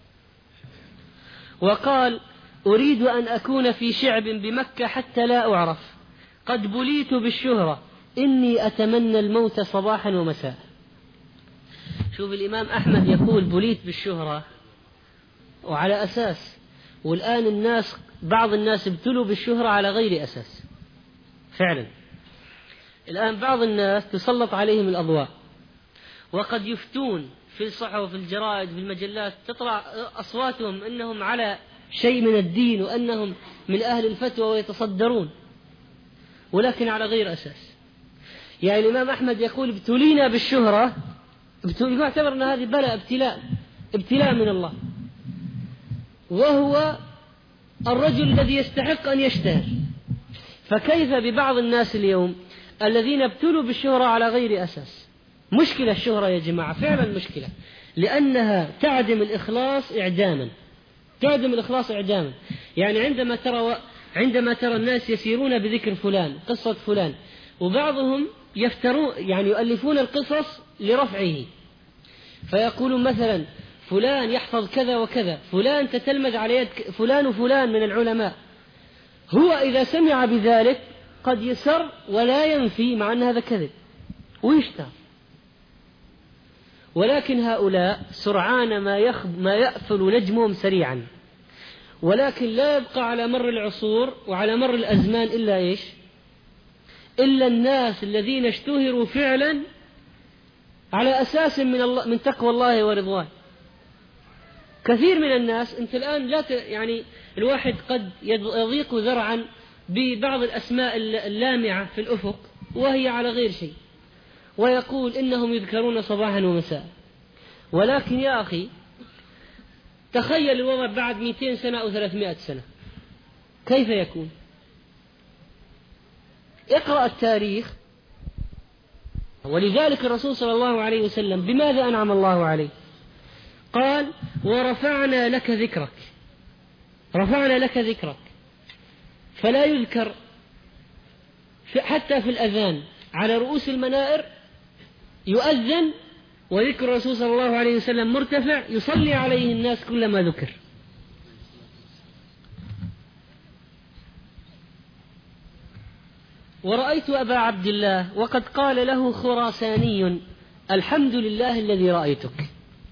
وقال أريد أن أكون في شعب بمكة حتى لا أعرف، قد بليت بالشهرة إني أتمنى الموت صباحا ومساء. شوف الإمام أحمد يقول بليت بالشهرة وعلى أساس، والآن بعض الناس ابتلوا بالشهرة على غير أساس. فعلا الآن بعض الناس تسلط عليهم الأضواء وقد يفتون في الصحف وفي الجرائد في المجلات، تطلع أصواتهم أنهم على شيء من الدين وأنهم من أهل الفتوى ويتصدرون، ولكن على غير أساس. يعني الإمام أحمد يقول ابتلينا بالشهرة، يعتبر أن هذه بلاء، ابتلاء من الله، وهو الرجل الذي يستحق أن يشتهر. فكيف ببعض الناس اليوم الذين ابتلوا بالشهرة على غير أساس؟ مشكلة الشهرة يا جماعة، فعلا مشكلة، لأنها تعدم الإخلاص إعداما، تعدم الإخلاص إعداما. يعني عندما ترى الناس يسيرون بذكر فلان، قصة فلان، وبعضهم يفترون، يعني يؤلفون القصص لرفعه، فيقولون مثلا فلان يحفظ كذا وكذا، فلان تتلمذ على يد فلان وفلان من العلماء. هو إذا سمع بذلك قد يسر ولا ينفي، مع أن هذا كذب، ويشتهر. ولكن هؤلاء سرعان ما يأفل نجمهم سريعا، ولكن لا يبقى على مر العصور وعلى مر الأزمان إلا إيش؟ إلا الناس الذين اشتهروا فعلا على أساس من تقوى الله ورضوان. كثير من الناس أنت الآن يعني الواحد قد يضيق ذرعا ببعض الأسماء اللامعة في الأفق وهي على غير شيء، ويقول إنهم يذكرون صباحا ومساء. ولكن يا أخي تخيل الوضع بعد 200 سنة أو 300 سنة كيف يكون؟ اقرأ التاريخ. ولذلك الرسول صلى الله عليه وسلم بماذا أنعم الله عليه؟ قال ورفعنا لك ذكرك، رفعنا لك ذكرك، فلا يذكر حتى في الأذان على رؤوس المنائر، يؤذن وذكر الرسول صلى الله عليه وسلم مرتفع، يصلي عليه الناس كلما ذكر. ورأيت أبا عبد الله وقد قال له خراساني الحمد لله الذي رأيتك،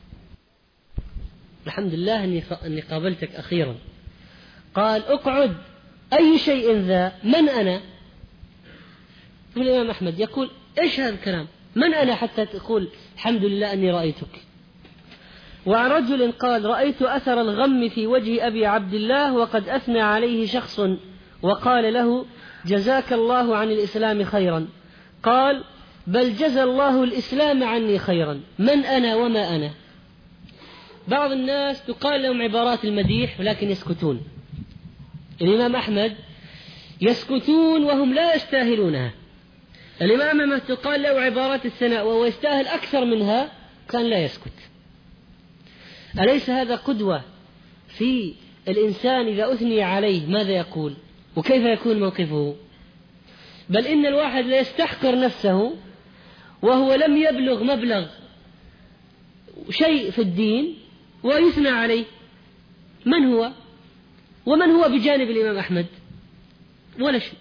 الحمد لله أني قابلتك أخيرا. قال اقعد، أي شيء ذا؟ من أنا؟ الإمام أحمد يقول إيش هذا الكلام؟ من أنا حتى تقول الحمد لله أني رأيتك؟ وعن رجل قال رأيت أثر الغم في وجه أبي عبد الله وقد أثنى عليه شخص وقال له جزاك الله عن الإسلام خيرا. قال بل جزى الله الإسلام عني خيرا. من أنا وما أنا؟ بعض الناس تقال لهم عبارات المديح ولكن يسكتون. الإمام أحمد يسكتون وهم لا يستاهلونها. الإمام أحمد تقال له عبارات الثناء وهو يستاهل أكثر منها، كان لا يسكت. أليس هذا قدوة في الإنسان إذا أثني عليه ماذا يقول وكيف يكون موقفه؟ بل إن الواحد لا يستحقر نفسه وهو لم يبلغ مبلغ شيء في الدين ويثنى عليه. من هو؟ ومن هو بجانب الإمام أحمد؟ ولا شيء.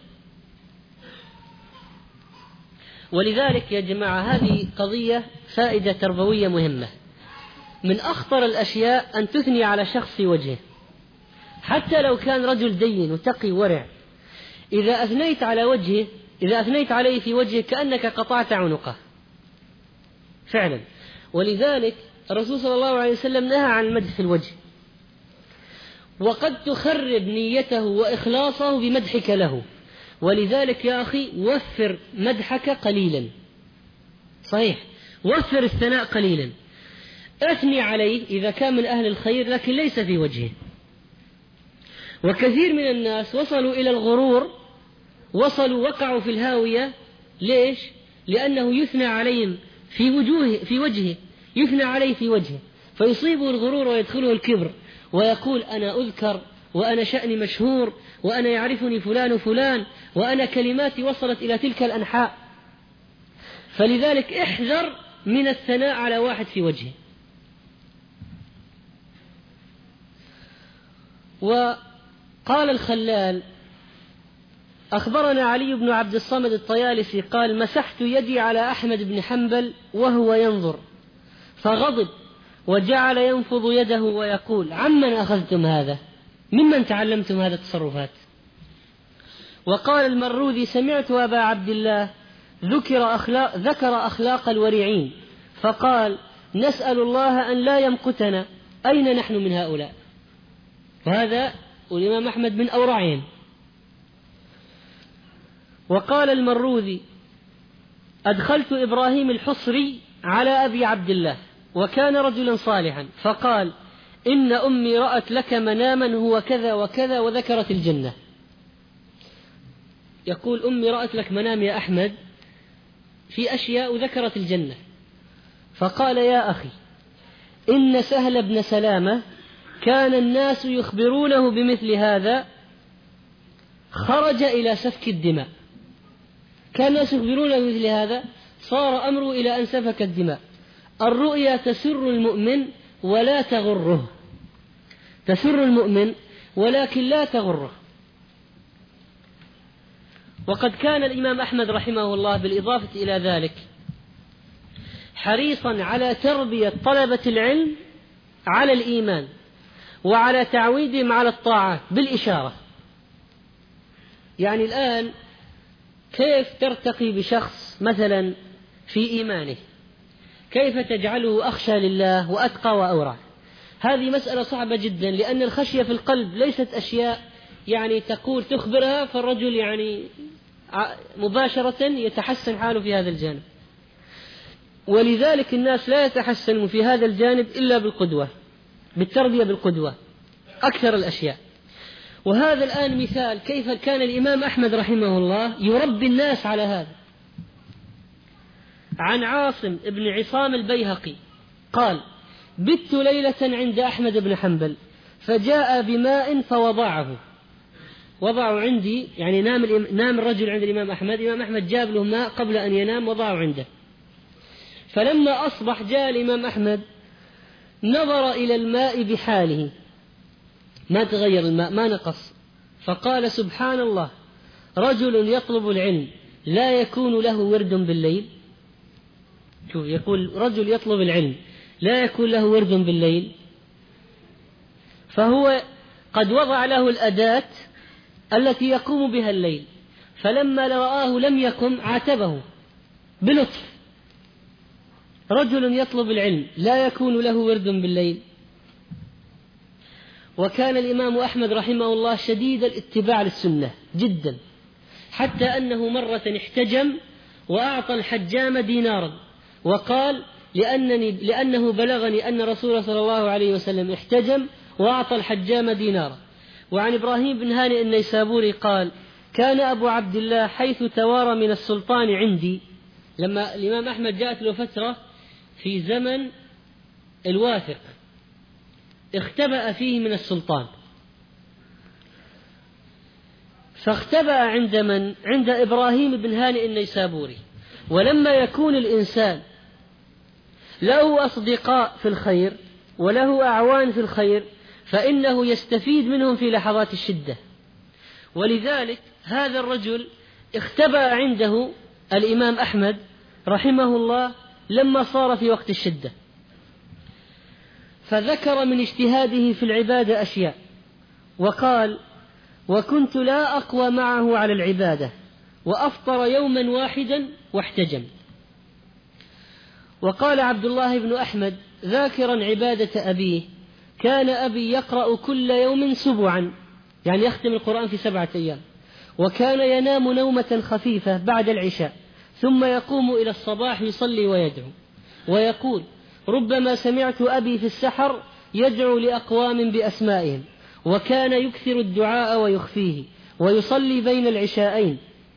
ولذلك يا جماعة هذه قضية فائدة تربوية مهمة. من أخطر الأشياء أن تثني على شخص في وجهه حتى لو كان رجل دين وتقي ورع. إذا أثنيت عليه في وجهه كأنك قطعت عنقه فعلا. ولذلك الرسول صلى الله عليه وسلم نهى عن المدح في الوجه، وقد تخرب نيته وإخلاصه بمدحك له. ولذلك يا أخي وفر مدحك قليلا، صحيح، وفر الثناء قليلا، أثني عليه إذا كان من أهل الخير لكن ليس في وجهه. وكثير من الناس وصلوا إلى الغرور، وقعوا في الهاوية. ليش؟ لأنه يثنى عليهم في وجهه، يثنى عليه في وجهه فيصيبه الغرور ويدخله الكبر ويقول أنا أذكر وأنا شأني مشهور وأنا يعرفني فلان وفلان وأنا كلماتي وصلت إلى تلك الأنحاء. فلذلك احذر من الثناء على واحد في وجهه. وقال الخلال أخبرنا علي بن عبد الصمد الطيالسي قال مسحت يدي على أحمد بن حنبل وهو ينظر فغضب وجعل ينفض يده ويقول عمن أخذتم هذا؟ ممن تعلمتم هذا التصرفات؟ وقال المروذي سمعت أبا عبد الله ذكر أخلاق الورعين فقال: نسأل الله أن لا يمقتنا، أين نحن من هؤلاء؟ وهذا والإمام أحمد من أورعهم. وقال المروذي: أدخلت إبراهيم الحصري على أبي عبد الله وكان رجلا صالحا، فقال: إن أمي رأت لك مناما هو كذا وكذا، وذكرت الجنة. يقول: أمي رأت لك منام يا أحمد في أشياء وذكرت الجنة. فقال: يا أخي، إن سهل بن سلامة كان الناس يخبرونه بمثل هذا، خرج إلى سفك الدماء. كان الناس يخبرونه بمثل هذا، صار أمره إلى أن سفك الدماء. الرؤيا تسر المؤمن ولا تغره، تسر المؤمن ولكن لا تغره. وقد كان الإمام أحمد رحمه الله بالإضافة إلى ذلك حريصا على تربية طلبة العلم على الإيمان وعلى تعويدهم على الطاعات بالإشارة. يعني الآن كيف ترتقي بشخص مثلا في إيمانه؟ كيف تجعله أخشى لله وأتقى وأورع؟ هذه مسألة صعبة جدا، لأن الخشية في القلب ليست أشياء يعني تقول تخبرها فالرجل يعني مباشرة يتحسن حاله في هذا الجانب. ولذلك الناس لا يتحسن في هذا الجانب إلا بالقدوة، بالتربية بالقدوة أكثر الأشياء. وهذا الآن مثال كيف كان الإمام أحمد رحمه الله يربي الناس على هذا. عن عاصم بن عصام البيهقي قال: بت ليلة عند أحمد بن حنبل فجاء بماء فوضعه عندي، يعني نام الرجل عند الإمام أحمد، الإمام أحمد جاب له ماء قبل أن ينام وضعه عنده. فلما أصبح جاء الإمام أحمد نظر إلى الماء بحاله، ما تغير الماء، ما نقص، فقال: سبحان الله، رجل يطلب العلم لا يكون له ورد بالليل. شوف، يقول رجل يطلب العلم لا يكون له ورد بالليل، فهو قد وضع له الأداة التي يقوم بها الليل، فلما رآه لم يقم عاتبه بلطف. رجل يطلب العلم لا يكون له ورد بالليل. وكان الإمام أحمد رحمه الله شديد الاتباع للسنة جدا، حتى أنه مرة احتجم وأعطى الحجام دينارا وقال: لأنه بلغني أن رسول صلى الله عليه وسلم احتجم وأعطى الحجام دينارا. وعن إبراهيم بن هانئ النيسابوري قال: كان أبو عبد الله حيث توارى من السلطان عندي. لما الإمام أحمد جاءت له فترة في زمن الواثق اختبأ فيه من السلطان، فاختبأ عند من؟ عند إبراهيم بن هانئ النيسابوري. ولما يكون الإنسان له أصدقاء في الخير وله أعوان في الخير فإنه يستفيد منهم في لحظات الشدة. ولذلك هذا الرجل اختبأ عنده الإمام أحمد رحمه الله لما صار في وقت الشدة، فذكر من اجتهاده في العبادة أشياء، وقال: وكنت لا أقوى معه على العبادة، وأفطر يوما واحدا واحتجم. وقال عبد الله بن أحمد ذاكرا عبادة أبيه: كان أبي يقرأ كل يوم سبعا، يعني يختم القرآن في 7 أيام، وكان ينام نومة خفيفة بعد العشاء ثم يقوم إلى الصباح يصلي ويدعو، ويقول: ربما سمعت أبي في السحر يدعو لأقوام بأسمائهم، وكان يكثر الدعاء ويخفيه، ويصلي بين العشاءين،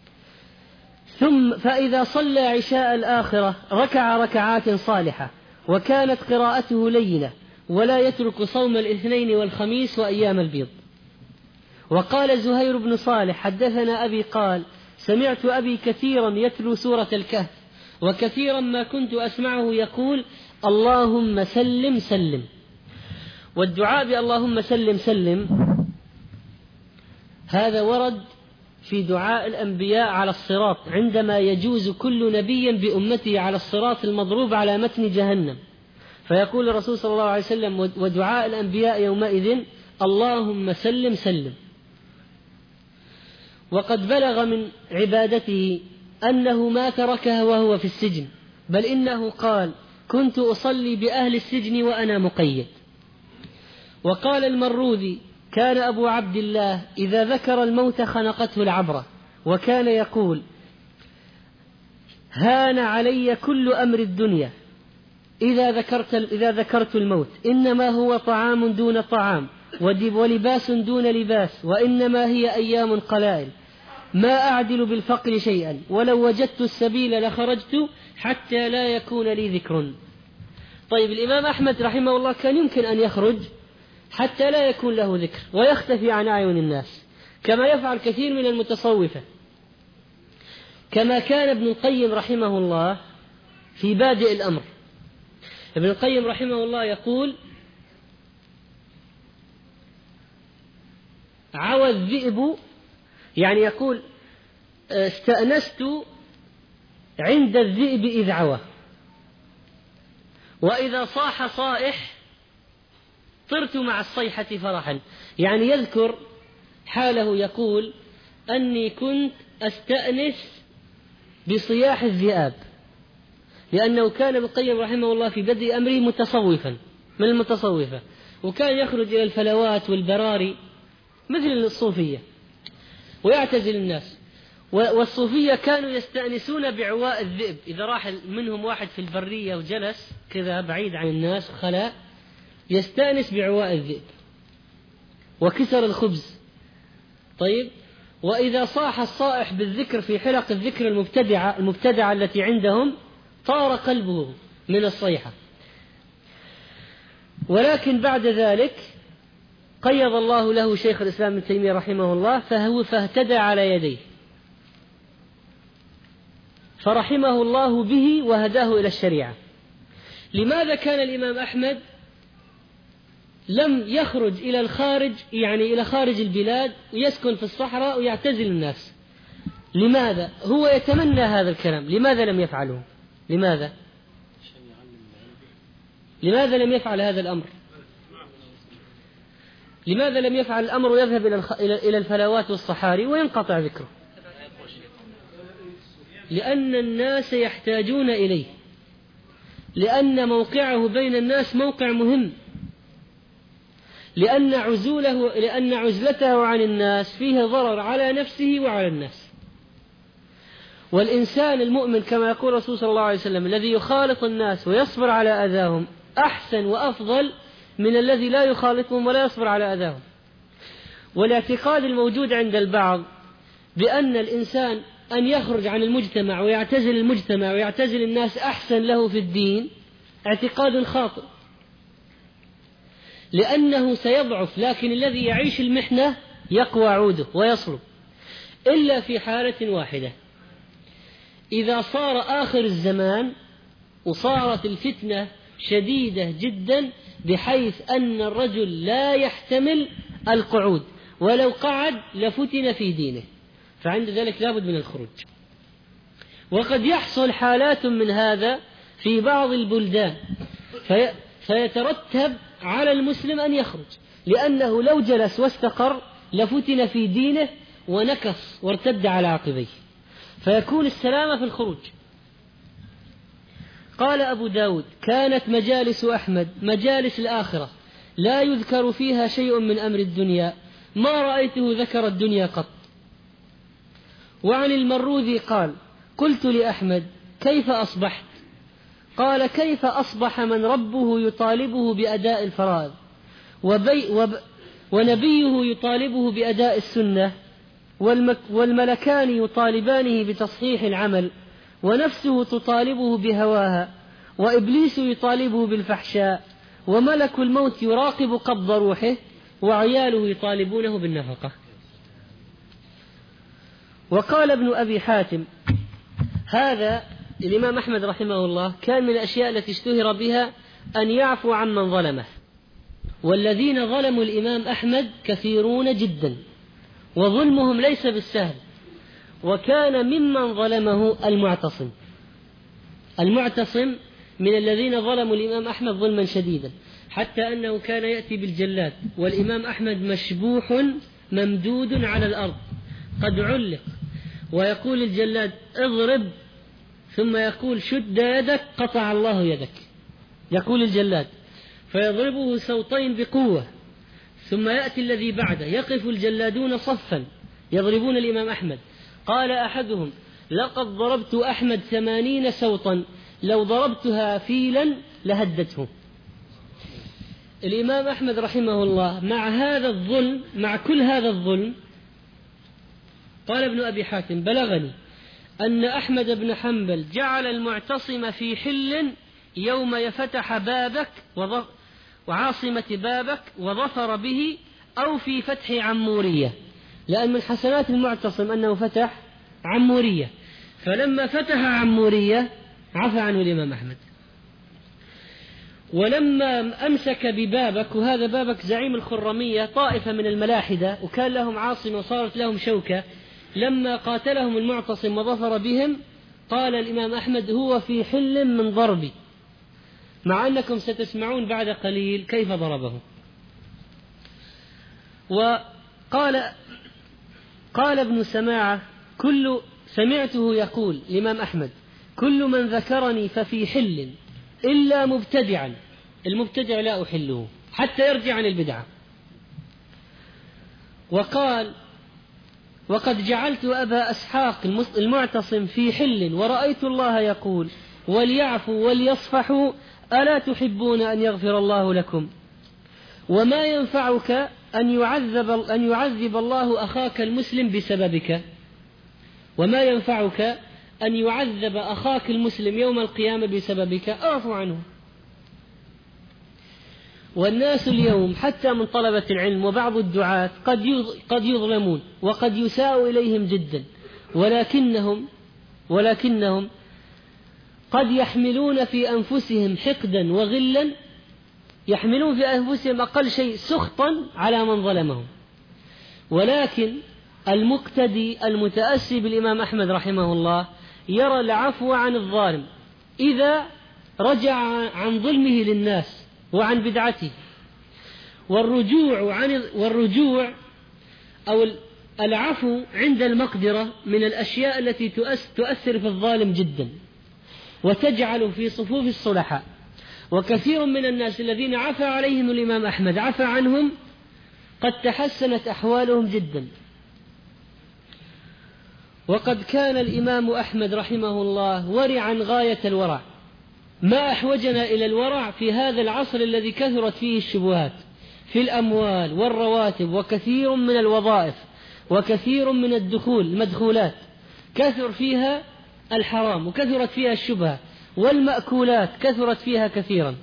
ثم فإذا صلى عشاء الآخرة ركع ركعات صالحة، وكانت قراءته لينة، ولا يترك صوم الاثنين والخميس وأيام البيض. وقال زهير بن صالح: حدثنا أبي قال: سمعت أبي كثيرا يتلو سورة الكهف، وكثيرا ما كنت أسمعه يقول: اللهم سلم سلم. والدعاء باللهم سلم سلم هذا ورد في دعاء الأنبياء على الصراط، عندما يجوز كل نبي بأمته على الصراط المضروب على متن جهنم، فيقول الرسول صلى الله عليه وسلم: ودعاء الأنبياء يومئذ اللهم سلم سلم. وقد بلغ من عبادته أنه ما تركها وهو في السجن، بل إنه قال: كنت أصلي بأهل السجن وأنا مقيد. وقال المروذي: كان أبو عبد الله إذا ذكر الموت خنقته العبرة، وكان يقول: هان علي كل أمر الدنيا إذا ذكرت الموت، إنما هو طعام دون طعام ولباس دون لباس، وإنما هي أيام قلائل، ما أعدل بالفقر شيئا، ولو وجدت السبيل لخرجت حتى لا يكون لي ذكر. طيب، الإمام أحمد رحمه الله كان يمكن أن يخرج حتى لا يكون له ذكر ويختفي عن أعين الناس، كما يفعل كثير من المتصوفة، كما كان ابن القيم رحمه الله في بادئ الأمر. ابن القيم رحمه الله يقول: عوى الذئب، يعني يقول استأنست عند الذئب إذ عوى، وإذا صاح صائح طرت مع الصيحة فرحا. يعني يذكر حاله، يقول: أني كنت أستأنس بصياح الذئاب، لأنه كان ابن القيم رحمه الله في بدء أمره متصوفا من المتصوفة، وكان يخرج إلى الفلوات والبراري مثل الصوفية ويعتزل الناس. والصوفية كانوا يستأنسون بعواء الذئب، إذا راح منهم واحد في البرية وجلس كذا بعيد عن الناس خلاء، يستأنس بعواء الذئب وكسر الخبز. طيب، وإذا صاح الصائح بالذكر في حلق الذكر المبتدعة التي عندهم طار قلبه من الصيحة. ولكن بعد ذلك قيض الله له شيخ الإسلام ابن تيمية رحمه الله، فاهتدى على يديه، فرحمه الله به وهداه إلى الشريعة. لماذا كان الإمام أحمد لم يخرج إلى الخارج، يعني إلى خارج البلاد، ويسكن في الصحراء ويعتزل الناس؟ لماذا هو يتمنى هذا الكلام؟ لماذا لم يفعله؟ لماذا لم يفعل هذا الأمر؟ لماذا لم يفعل الأمر ويذهب إلى الفلوات والصحاري وينقطع ذكره؟ لأن الناس يحتاجون إليه، لأن موقعه بين الناس موقع مهم، لأن عزلته عن الناس فيه ضرر على نفسه وعلى الناس. والإنسان المؤمن كما يقول الرسول صلى الله عليه وسلم الذي يخالط الناس ويصبر على أذاهم أحسن وأفضل من الذي لا يخالطهم ولا يصبر على أذاهم. والاعتقاد الموجود عند البعض بأن الإنسان أن يخرج عن المجتمع ويعتزل المجتمع ويعتزل الناس أحسن له في الدين اعتقاد خاطئ، لأنه سيضعف، لكن الذي يعيش المحنة يقوى عوده ويصلب، إلا في حالة واحدة: إذا صار آخر الزمان وصارت الفتنة شديدة جدا بحيث أن الرجل لا يحتمل القعود، ولو قعد لفتن في دينه، فعند ذلك لابد من الخروج. وقد يحصل حالات من هذا في بعض البلدان، فيترتب على المسلم أن يخرج، لأنه لو جلس واستقر لفتن في دينه ونكص وارتد على عقبيه، فيكون السلامة في الخروج. قال أبو داود: كانت مجالس أحمد مجالس الآخرة لا يذكر فيها شيء من أمر الدنيا، ما رأيته ذكر الدنيا قط. وعن المروذي قال: قلت لأحمد: كيف أصبحت؟ قال: كيف أصبح من ربه يطالبه بأداء الفرائض ونبيه يطالبه بأداء السنة، والملكان يطالبانه بتصحيح العمل، ونفسه تطالبه بهواها، وإبليس يطالبه بالفحشاء، وملك الموت يراقب قبض روحه، وعياله يطالبونه بالنفقة. وقال ابن أبي حاتم: هذا الإمام أحمد رحمه الله كان من الأشياء التي اشتهر بها أن يعفو عمن ظلمه، والذين ظلموا الإمام أحمد كثيرون جدا، وظلمهم ليس بالسهل. وكان ممن ظلمه المعتصم من الذين ظلموا الإمام أحمد ظلما شديدا، حتى أنه كان يأتي بالجلاد والإمام أحمد مشبوح ممدود على الأرض قد علق، ويقول الجلاد: اضرب، ثم يقول: شد يدك، قطع الله يدك. يقول الجلاد: فيضربه سوطين بقوة، ثم يأتي الذي بعده، يقف الجلادون صفا يضربون الإمام أحمد. قال أحدهم: لقد ضربت أحمد 80 سوطا، لو ضربتها فيلا لهدته. الإمام أحمد رحمه الله مع هذا الظلم، مع كل هذا الظلم، قال ابن أبي حاتم: بلغني أن أحمد بن حنبل جعل المعتصم في حل يوم يفتح بابك وعاصمة بابك وظفر به، أو في فتح عمورية، لأن من حسنات المعتصم أنه فتح عمورية، فلما فتح عمورية عفى عنه الإمام أحمد. ولما أمسك ببابك، وهذا بابك زعيم الخرمية، طائفة من الملاحدة وكان لهم عاصمة وصارت لهم شوكة، لما قاتلهم المعتصم وظفر بهم قال الإمام أحمد: هو في حل من ضربي، مع أنكم ستسمعون بعد قليل كيف ضربه. قال ابن سماعة: سمعته يقول الإمام أحمد: كل من ذكرني ففي حل إلا مبتدعا، المبتدع لا أحله حتى يرجع عن البدعة. وقال: وقد جعلت أبا أسحاق المعتصم في حل، ورأيت الله يقول: وليعفوا وليصفحوا، ألا تحبون أن يغفر الله لكم؟ وما ينفعك أن يعذب الله أخاك المسلم بسببك، وما ينفعك أن يعذب أخاك المسلم يوم القيامة بسببك، أعفو عنه. والناس اليوم حتى من طلبة العلم وبعض الدعاة قد يظلمون وقد يساء إليهم جدا، ولكنهم قد يحملون في أنفسهم حقدا وغلا، يحملون في أنفسهم أقل شيء سخطا على من ظلمهم. ولكن المقتدي المتأسي بالإمام أحمد رحمه الله يرى العفو عن الظالم إذا رجع عن ظلمه للناس وعن بدعته. والرجوع أو العفو عند المقدرة من الأشياء التي تؤثر في الظالم جدا وتجعل في صفوف الصلحاء. وكثير من الناس الذين عفى عليهم الإمام أحمد عفى عنهم قد تحسنت أحوالهم جدا. وقد كان الإمام أحمد رحمه الله ورعا غاية الورع، ما أحوجنا إلى الورع في هذا العصر الذي كثرت فيه الشبهات في الأموال والرواتب، وكثير من الوظائف، وكثير من المدخولات كثر فيها الحرام، وكثرت فيها الشبهة، والمأكولات كثرت فيها كثيرا.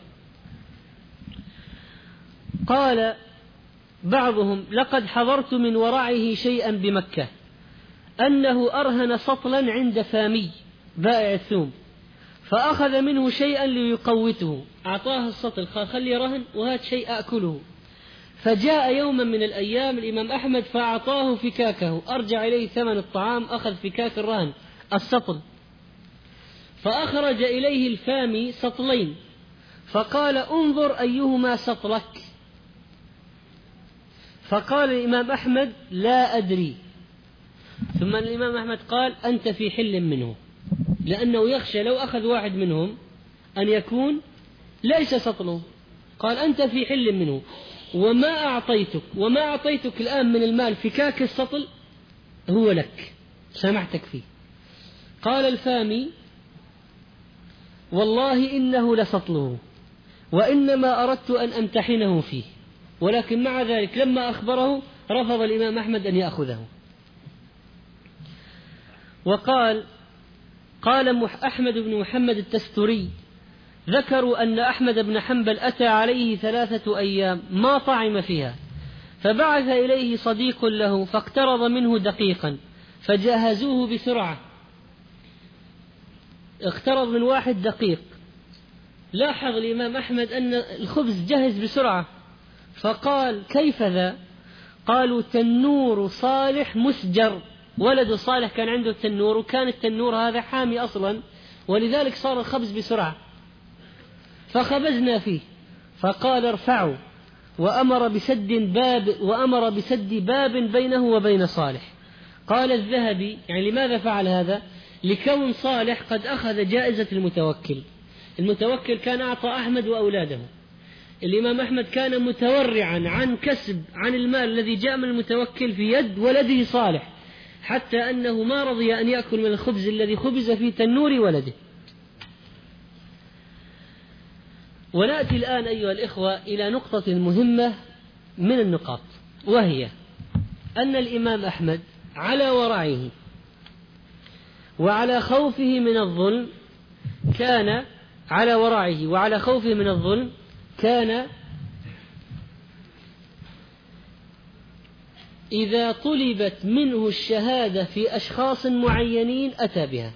قال بعضهم: لقد حضرت من ورعه شيئا بمكة، أنه أرهن سطلا عند فامي بائع الثوم، فأخذ منه شيئا ليقوته، أعطاه السطل: خلي رهن وهات شيء أكله. فجاء يوما من الأيام الإمام أحمد فأعطاه فكاكه، أرجع إليه ثمن الطعام، أخذ فكاك الرهن السطل، فأخرج إليه الفامي سطلين، فقال: انظر أيهما سطلك. فقال الإمام أحمد: لا أدري. ثم الإمام أحمد قال: أنت في حل منه، لأنه يخشى لو أخذ واحد منهم أن يكون ليس سطله. قال: أنت في حل منه، وما أعطيتك الآن من المال فكاك السطل هو لك، سامحتك فيه. قال الفامي: والله إنه لسطله، وإنما أردت أن أمتحنه فيه. ولكن مع ذلك لما أخبره رفض الإمام أحمد أن يأخذه. قال أحمد بن محمد التستري: ذكروا أن أحمد بن حنبل أتى عليه 3 أيام ما طعم فيها، فبعث إليه صديق له فاقترض منه دقيقا فجهزوه بسرعة. اقترض من واحد دقيق، لاحظ الإمام أحمد أن الخبز جهز بسرعة، فقال: كيف ذا؟ قالوا: تنور صالح مسجر، ولد صالح كان عنده تنور، وكان التنور هذا حامي أصلا، ولذلك صار الخبز بسرعة، فخبزنا فيه. فقال: ارفعوا، وأمر بسد باب بينه وبين صالح. قال الذهبي: يعني لماذا فعل هذا؟ لكون صالح قد أخذ جائزة المتوكل، المتوكل كان أعطى أحمد وأولاده. الإمام أحمد كان متورعا عن كسب عن المال الذي جاء من المتوكل في يد ولده صالح، حتى أنه ما رضي أن يأكل من الخبز الذي خبز في تنور ولده. ونأتي الآن أيها الإخوة إلى نقطة مهمة من النقاط، وهي أن الإمام أحمد على ورعه وعلى خوفه من الظلم كان على ورعه وعلى خوفه من الظلم كان إذا طلبت منه الشهادة في أشخاص معينين أتى بها.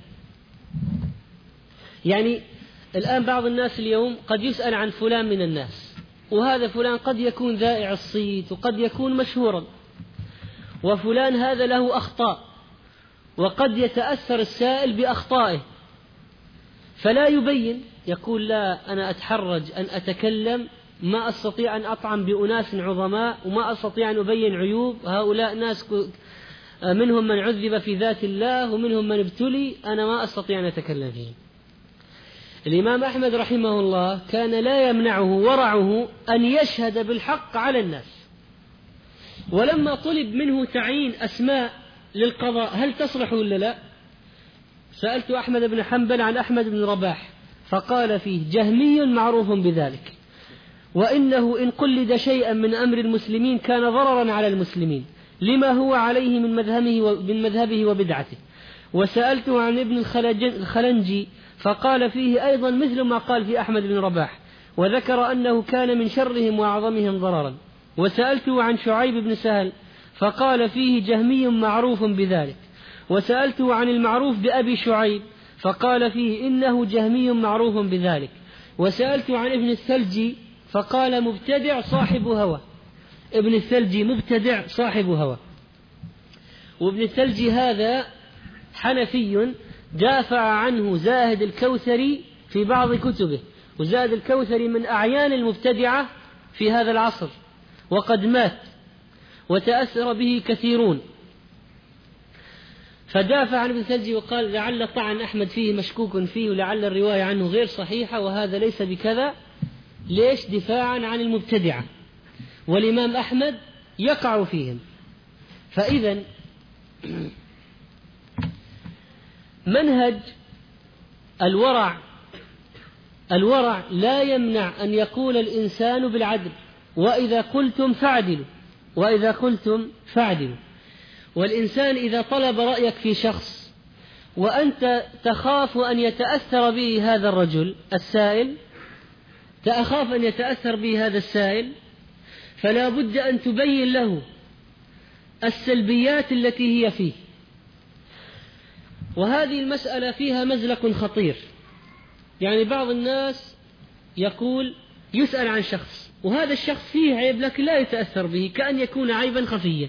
يعني الآن بعض الناس اليوم قد يسأل عن فلان من الناس، وهذا فلان قد يكون ذائع الصيت وقد يكون مشهورا، وفلان هذا له أخطاء، وقد يتأثر السائل بأخطائه فلا يبين، يقول لا أنا أتحرج أن أتكلم، ما أستطيع أن أطعن بأناس عظماء، وما أستطيع أن أبين عيوب هؤلاء ناس منهم من عذب في ذات الله ومنهم من ابتلي، أنا ما أستطيع أن أتكلم فيه. الإمام أحمد رحمه الله كان لا يمنعه ورعه أن يشهد بالحق على الناس. ولما طلب منه تعيين أسماء للقضاء هل تصلح ولا لا؟ سألت أحمد بن حنبل عن أحمد بن رباح فقال فيه جهمي معروف بذلك، وإنه إن قلد شيئا من أمر المسلمين كان ضررا على المسلمين لما هو عليه من مذهبه وبدعته. وسألته عن ابن الخلنجي فقال فيه أيضا مثل ما قال في أحمد بن رباح، وذكر أنه كان من شرهم وأعظمهم ضررا. وسألته عن شعيب بن سهل فقال فيه جهمي معروف بذلك. وسألته عن المعروف بأبي شعيب فقال فيه إنه جهمي معروف بذلك. وسألته عن ابن الثلجي فقال مبتدع صاحب هوى. ابن الثلجي مبتدع صاحب هوى. وابن الثلجي هذا حنفي دافع عنه زاهد الكوثري في بعض كتبه، وزاهد الكوثري من أعيان المبتدعة في هذا العصر وقد مات وتأثر به كثيرون، فدافع عن ابن الثلجي وقال لعل طعن أحمد فيه مشكوك فيه ولعل الرواية عنه غير صحيحة وهذا ليس بكذا. ليش؟ دفاعا عن المبتدعة، والإمام أحمد يقع فيهم. فإذا منهج الورع لا يمنع أن يقول الإنسان بالعدل، وإذا قلتم فاعدلوا. والإنسان إذا طلب رأيك في شخص وأنت تخاف أن يتأثر به هذا الرجل السائل، تخاف أن يتأثر به هذا السائل، فلا بد أن تبين له السلبيات التي هي فيه. وهذه المسألة فيها مزلق خطير. يعني بعض الناس يقول يسأل عن شخص وهذا الشخص فيه عيب لكن لا يتأثر به، كأن يكون عيبا خفيا.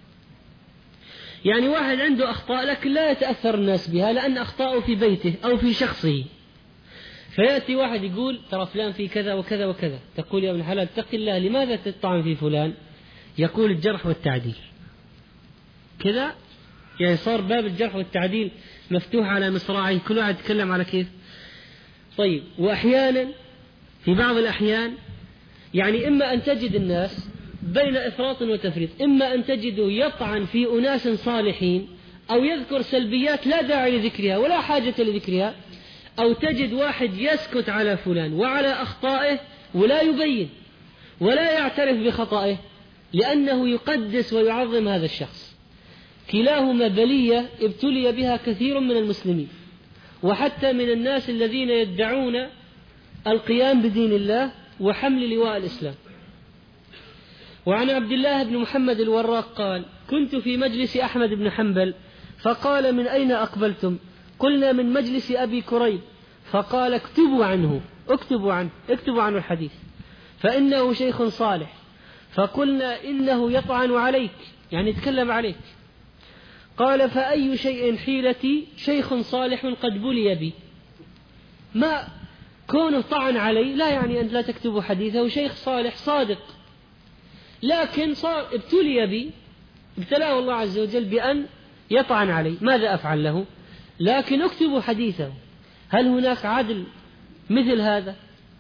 يعني واحد عنده أخطاء لكن لا يتأثر الناس بها لأن أخطاءه في بيته أو في شخصه، فيأتي واحد يقول ترى فلان في كذا وكذا وكذا، تقول يا ابن الحلال اتق الله لماذا تطعن في فلان؟ يقول الجرح والتعديل كذا. يعني صار باب الجرح والتعديل مفتوح على مصراعيه، كل واحد يتكلم على كيف. طيب، وأحيانا في بعض الأحيان يعني إما أن تجد الناس بين إفراط وتفريط، إما أن تجده يطعن في أناس صالحين أو يذكر سلبيات لا داعي لذكرها ولا حاجة لذكرها، أو تجد واحد يسكت على فلان وعلى أخطائه ولا يبين ولا يعترف بخطائه لأنه يقدس ويعظم هذا الشخص. كلاهما بلية ابتلي بها كثير من المسلمين، وحتى من الناس الذين يدعون القيام بدين الله وحمل لواء الإسلام. وعن عبد الله بن محمد الوراق قال كنت في مجلس أحمد بن حنبل فقال من أين أقبلتم؟ قلنا من مجلس أبي كريب. فقال اكتبوا عنه الحديث فإنه شيخ صالح. فقلنا إنه يطعن عليك، يعني يتكلم عليك. قال فأي شيء حيلتي شيخ صالح قد بلي بي. ما كونه طعن علي لا يعني أن لا تكتبوا حديثه، شيخ صالح صادق لكن صار ابتلي بي، ابتلاه الله عز وجل بأن يطعن علي، ماذا أفعل له؟ لكن اكتبوا حديثه. هل هناك عدل مثل هذا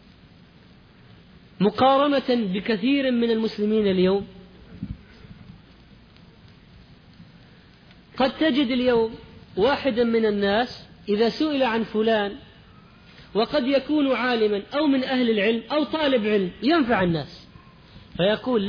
مقارنة بكثير من المسلمين اليوم. قد تجد اليوم واحدا من الناس إذا سئل عن فلان، وقد يكون عالما أو من أهل العلم أو طالب علم ينفع الناس، فيقول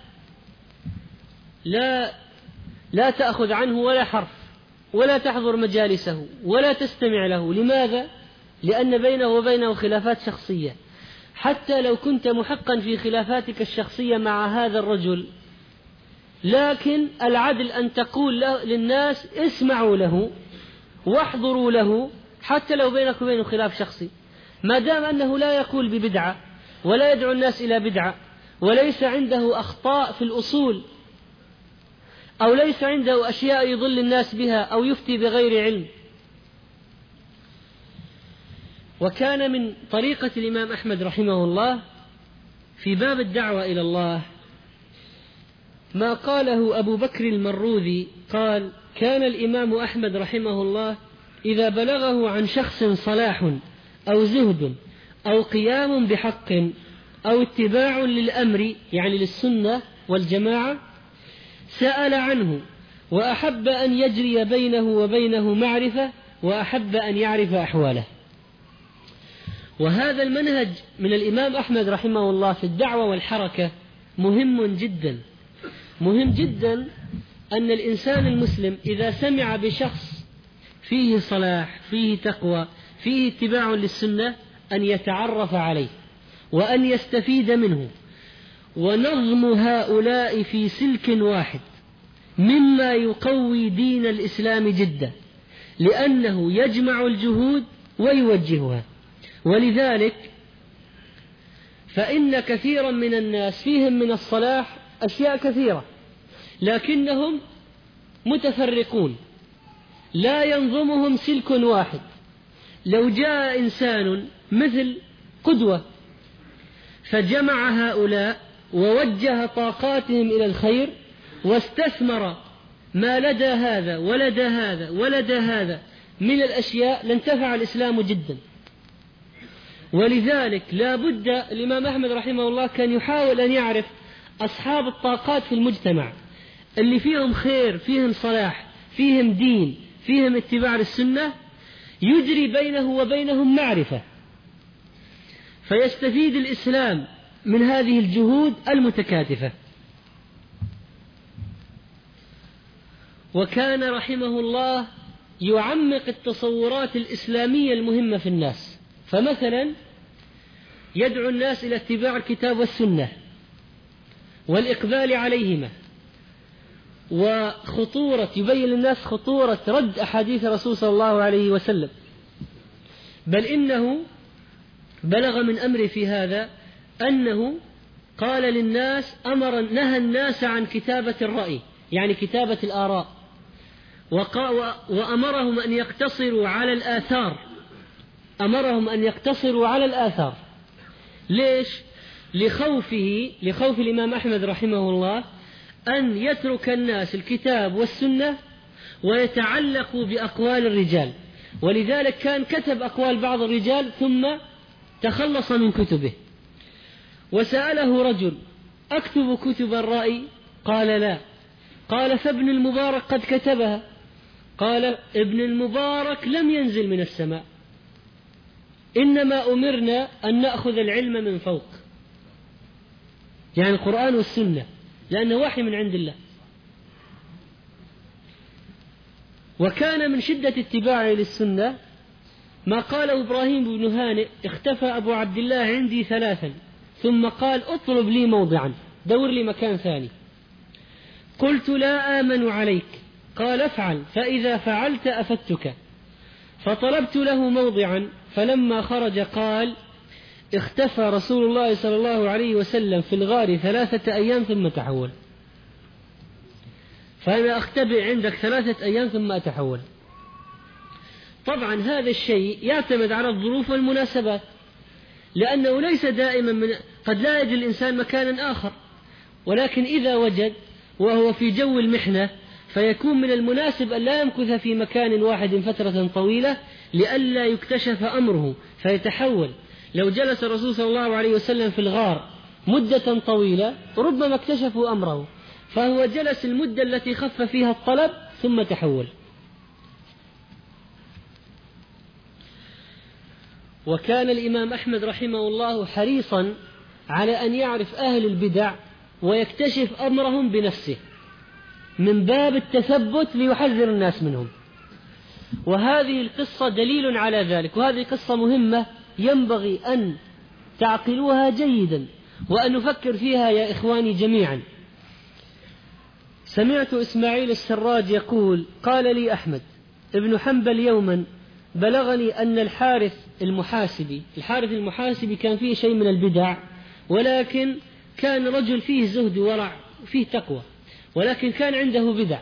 لا تأخذ عنه ولا حرف، ولا تحضر مجالسه، ولا تستمع له. لماذا؟ لأن بينه وبينه خلافات شخصية. حتى لو كنت محقا في خلافاتك الشخصية مع هذا الرجل، لكن العدل أن تقول للناس اسمعوا له واحضروا له، حتى لو بينك وبينه خلاف شخصي، ما دام أنه لا يقول ببدعة ولا يدعو الناس إلى بدعة، وليس عنده أخطاء في الأصول، أو ليس عنده أشياء يضل الناس بها، أو يفتي بغير علم. وكان من طريقة الإمام أحمد رحمه الله في باب الدعوة إلى الله ما قاله أبو بكر المروذي، قال: كان الإمام أحمد رحمه الله إذا بلغه عن شخص صلاح أو زهد أو قيام بحق أو اتباع للأمر، يعني للسنة والجماعة، سأل عنه، وأحب أن يجري بينه وبينه معرفة، وأحب أن يعرف أحواله. وهذا المنهج من الإمام أحمد رحمه الله في الدعوة والحركة مهم جدا. مهم جدا أن الإنسان المسلم إذا سمع بشخص فيه صلاح، فيه تقوى، فيه اتباع للسنة، أن يتعرف عليه وأن يستفيد منه. ونظم هؤلاء في سلك واحد مما يقوي دين الإسلام جدا، لأنه يجمع الجهود ويوجهها. ولذلك فإن كثيرا من الناس فيهم من الصلاح أشياء كثيرة، لكنهم متفرقون لا ينظمهم سلك واحد. لو جاء إنسان مثل قدوة فجمع هؤلاء ووجه طاقاتهم إلى الخير، واستثمر ما لدى هذا ولدى هذا ولدى هذا من الأشياء، لانتفع الإسلام جدا. ولذلك لا بد الإمام أحمد رحمه الله كان يحاول أن يعرف أصحاب الطاقات في المجتمع اللي فيهم خير، فيهم صلاح، فيهم دين، فيهم اتباع للسنة، يجري بينه وبينهم معرفة، فيستفيد الإسلام من هذه الجهود المتكاتفة. وكان رحمه الله يعمق التصورات الإسلامية المهمة في الناس، فمثلا يدعو الناس إلى اتباع الكتاب والسنة والإقبال عليهما، يبين للناس خطورة رد أحاديث الرسول صلى الله عليه وسلم. بل إنه بلغ من أمره في هذا أنه قال للناس نهى الناس عن كتابة الرأي، يعني كتابة الآراء، وأمرهم أن يقتصروا على الآثار. ليش؟ لخوف الإمام أحمد رحمه الله أن يترك الناس الكتاب والسنة ويتعلقوا بأقوال الرجال. ولذلك كان كتب أقوال بعض الرجال ثم تخلص من كتبه. وسأله رجل: أكتب كتب الرأي؟ قال: لا. قال: فابن المبارك قد كتبها. قال: ابن المبارك لم ينزل من السماء، إنما أمرنا أن نأخذ العلم من فوق، يعني القرآن والسنة، لأنه وحي من عند الله. وكان من شدة اتباعه للسنة ما قال إبراهيم بن هانئ: اختفى أبو عبد الله عندي 3 ثم قال: اطلب لي موضعا، دور لي مكان ثاني. قلت: لا آمن عليك. قال: افعل، فإذا فعلت أفتك. فطلبت له موضعا، فلما خرج قال: اختفى رسول الله صلى الله عليه وسلم في الغار 3 أيام ثم تحول، فأنا أختبئ عندك 3 أيام ثم أتحول. طبعا هذا الشيء يعتمد على الظروف والمناسبات، لأنه ليس دائما قد لا يجد الإنسان مكانا آخر، ولكن إذا وجد وهو في جو المحنة فيكون من المناسب أن لا يمكث في مكان واحد فترة طويلة لئلا يكتشف أمره فيتحول. لو جلس الرسول صلى الله عليه وسلم في الغار مدة طويلة ربما اكتشفوا أمره، فهو جلس المدة التي خف فيها الطلب ثم تحول. وكان الإمام أحمد رحمه الله حريصا على أن يعرف أهل البدع ويكتشف أمرهم بنفسه من باب التثبت ليحذر الناس منهم. وهذه القصة دليل على ذلك، وهذه قصة مهمة ينبغي أن تعقلوها جيدا وأن نفكر فيها يا إخواني جميعا. سمعت إسماعيل السراج يقول: قال لي أحمد ابن حنبل يوما: بلغني أن الحارث المحاسبي كان فيه شيء من البدع، ولكن كان رجل فيه زهد ورع فيه تقوى، ولكن كان عنده بدع.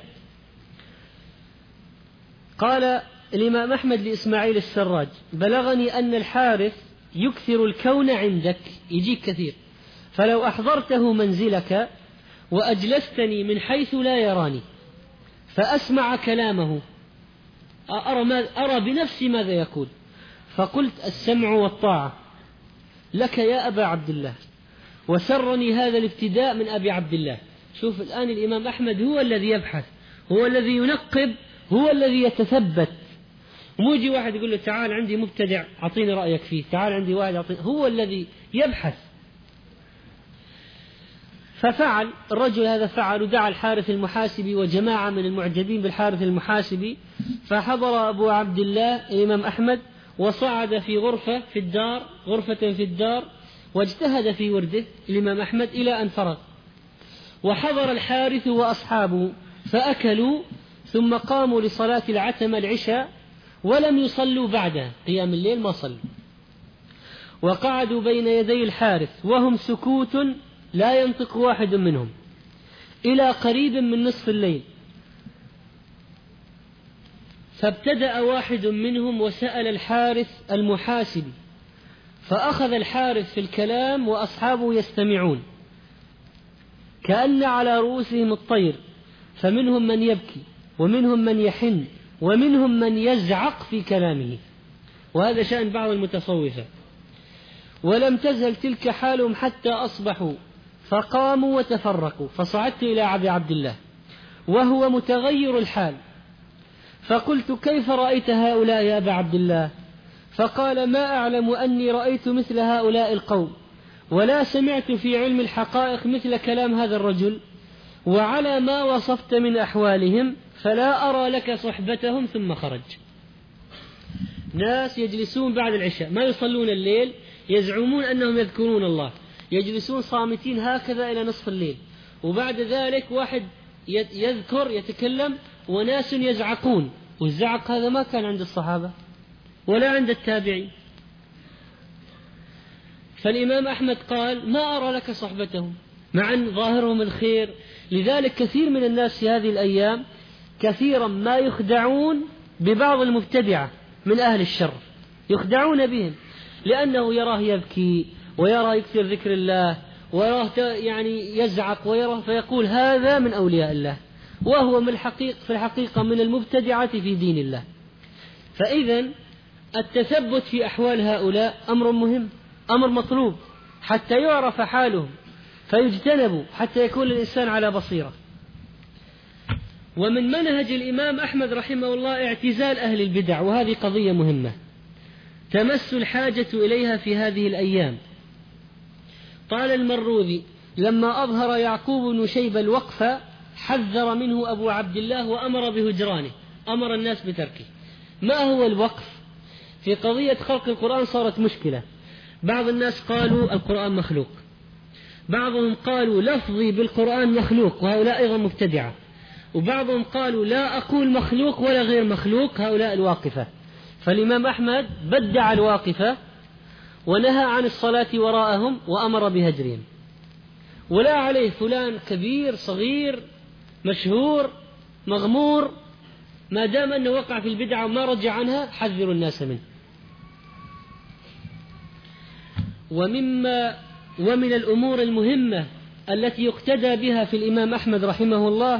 قال الإمام أحمد لإسماعيل السراج: بلغني أن الحارث يكثر الكون عندك، يجيك كثير، فلو أحضرته منزلك وأجلستني من حيث لا يراني فأسمع كلامه أرى بنفسي ماذا يقول، فقلت: السمع والطاعة لك يا أبا عبد الله. وسرني هذا الابتداء من أبي عبد الله. شوف الآن الإمام أحمد هو الذي يبحث، هو الذي ينقب، هو الذي يتثبت. مو يجي واحد يقول له: تعال عندي مبتدع أعطيني رأيك فيه، تعال عندي واحد أعطيني. هو الذي يبحث. ففعل الرجل هذا، فعل ودعا الحارث المحاسبي وجماعة من المعجبين بالحارث المحاسبي، فحضر أبو عبد الله الإمام أحمد وصعد في غرفة في الدار واجتهد في ورده الإمام أحمد إلى أن فرغ. وحضر الحارث وأصحابه فأكلوا، ثم قاموا لصلاة العتمة العشاء ولم يصلوا بعدها، قيام الليل ما صلوا، وقعدوا بين يدي الحارث وهم سكوت لا ينطق واحد منهم إلى قريب من نصف الليل. فابتدأ واحد منهم وسأل الحارث المحاسبي، فأخذ الحارث في الكلام وأصحابه يستمعون كأن على رؤوسهم الطير، فمنهم من يبكي ومنهم من يحن ومنهم من يزعق في كلامه، وهذا شأن بعض المتصوفة. ولم تزل تلك حالهم حتى أصبحوا، فقاموا وتفرقوا. فصعدت إلى أبي عبد الله وهو متغير الحال، فقلت: كيف رأيت هؤلاء يا أبا عبد الله؟ فقال: ما أعلم أني رأيت مثل هؤلاء القوم، ولا سمعت في علم الحقائق مثل كلام هذا الرجل، وعلى ما وصفت من أحوالهم فلا أرى لك صحبتهم. ثم خرج. ناس يجلسون بعد العشاء ما يصلون الليل، يزعمون أنهم يذكرون الله، يجلسون صامتين هكذا إلى نصف الليل، وبعد ذلك واحد يذكر يتكلم وناس يزعقون، والزعق هذا ما كان عند الصحابة ولا عند التابعين. فالإمام أحمد قال: ما أرى لك صحبتهم، مع أن ظاهرهم الخير. لذلك كثير من الناس في هذه الأيام كثيرا ما يخدعون ببعض المبتدعة من أهل الشر، يخدعون بهم، لأنه يراه يبكي ويراه يكثر ذكر الله ويراه يعني يزعق ويراه، فيقول هذا من أولياء الله، وهو في الحقيقة من المبتدعة في دين الله. فإذا التثبت في أحوال هؤلاء أمر مهم، أمر مطلوب، حتى يعرف حالهم فيجتنبوا، حتى يكون الإنسان على بصيرة. ومن منهج الإمام أحمد رحمه الله اعتزال أهل البدع، وهذه قضية مهمة تمس الحاجة إليها في هذه الأيام. قال المروذي: لما أظهر يعقوب بن شيبة الوقف حذر منه أبو عبد الله وأمر بهجرانه، أمر الناس بتركه. ما هو الوقف؟ في قضية خلق القرآن صارت مشكلة. بعض الناس قالوا القرآن مخلوق، بعضهم قالوا لفظي بالقرآن مخلوق، وهؤلاء أيضا مبتدعة، وبعضهم قالوا لا أقول مخلوق ولا غير مخلوق، هؤلاء الواقفة. فالإمام أحمد بدع الواقفة ونهى عن الصلاة وراءهم وأمر بهجرهم. ولا عليه فلان كبير صغير مشهور مغمور، ما دام أنه وقع في البدعة وما رجع عنها حذروا الناس منه. ومن الأمور المهمة التي يقتدى بها في الإمام أحمد رحمه الله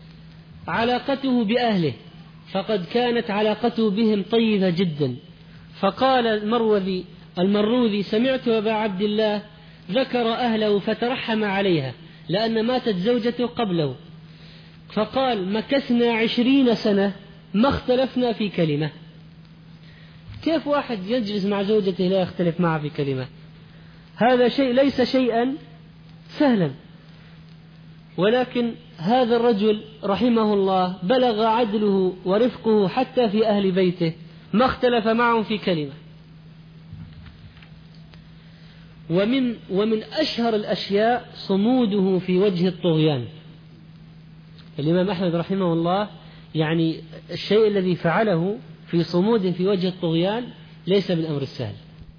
علاقته بأهله، فقد كانت علاقته بهم طيبة جدا، فقال المروذي سمعت أبا عبد الله ذكر أهله فترحم عليها لأن ماتت زوجته قبله، فقال مكثنا 20 سنة ما اختلفنا في كلمة. كيف واحد يجلس مع زوجته لا يختلف معها في كلمة؟ هذا شيء ليس شيئا سهلا. ولكن هذا الرجل رحمه الله بلغ عدله ورفقه حتى في أهل بيته ما اختلف معهم في كلمة. ومن أشهر الأشياء صموده في وجه الطغيان. الإمام أحمد رحمه الله يعني الشيء الذي فعله في صمود في وجه الطغيان ليس بالأمر السهل.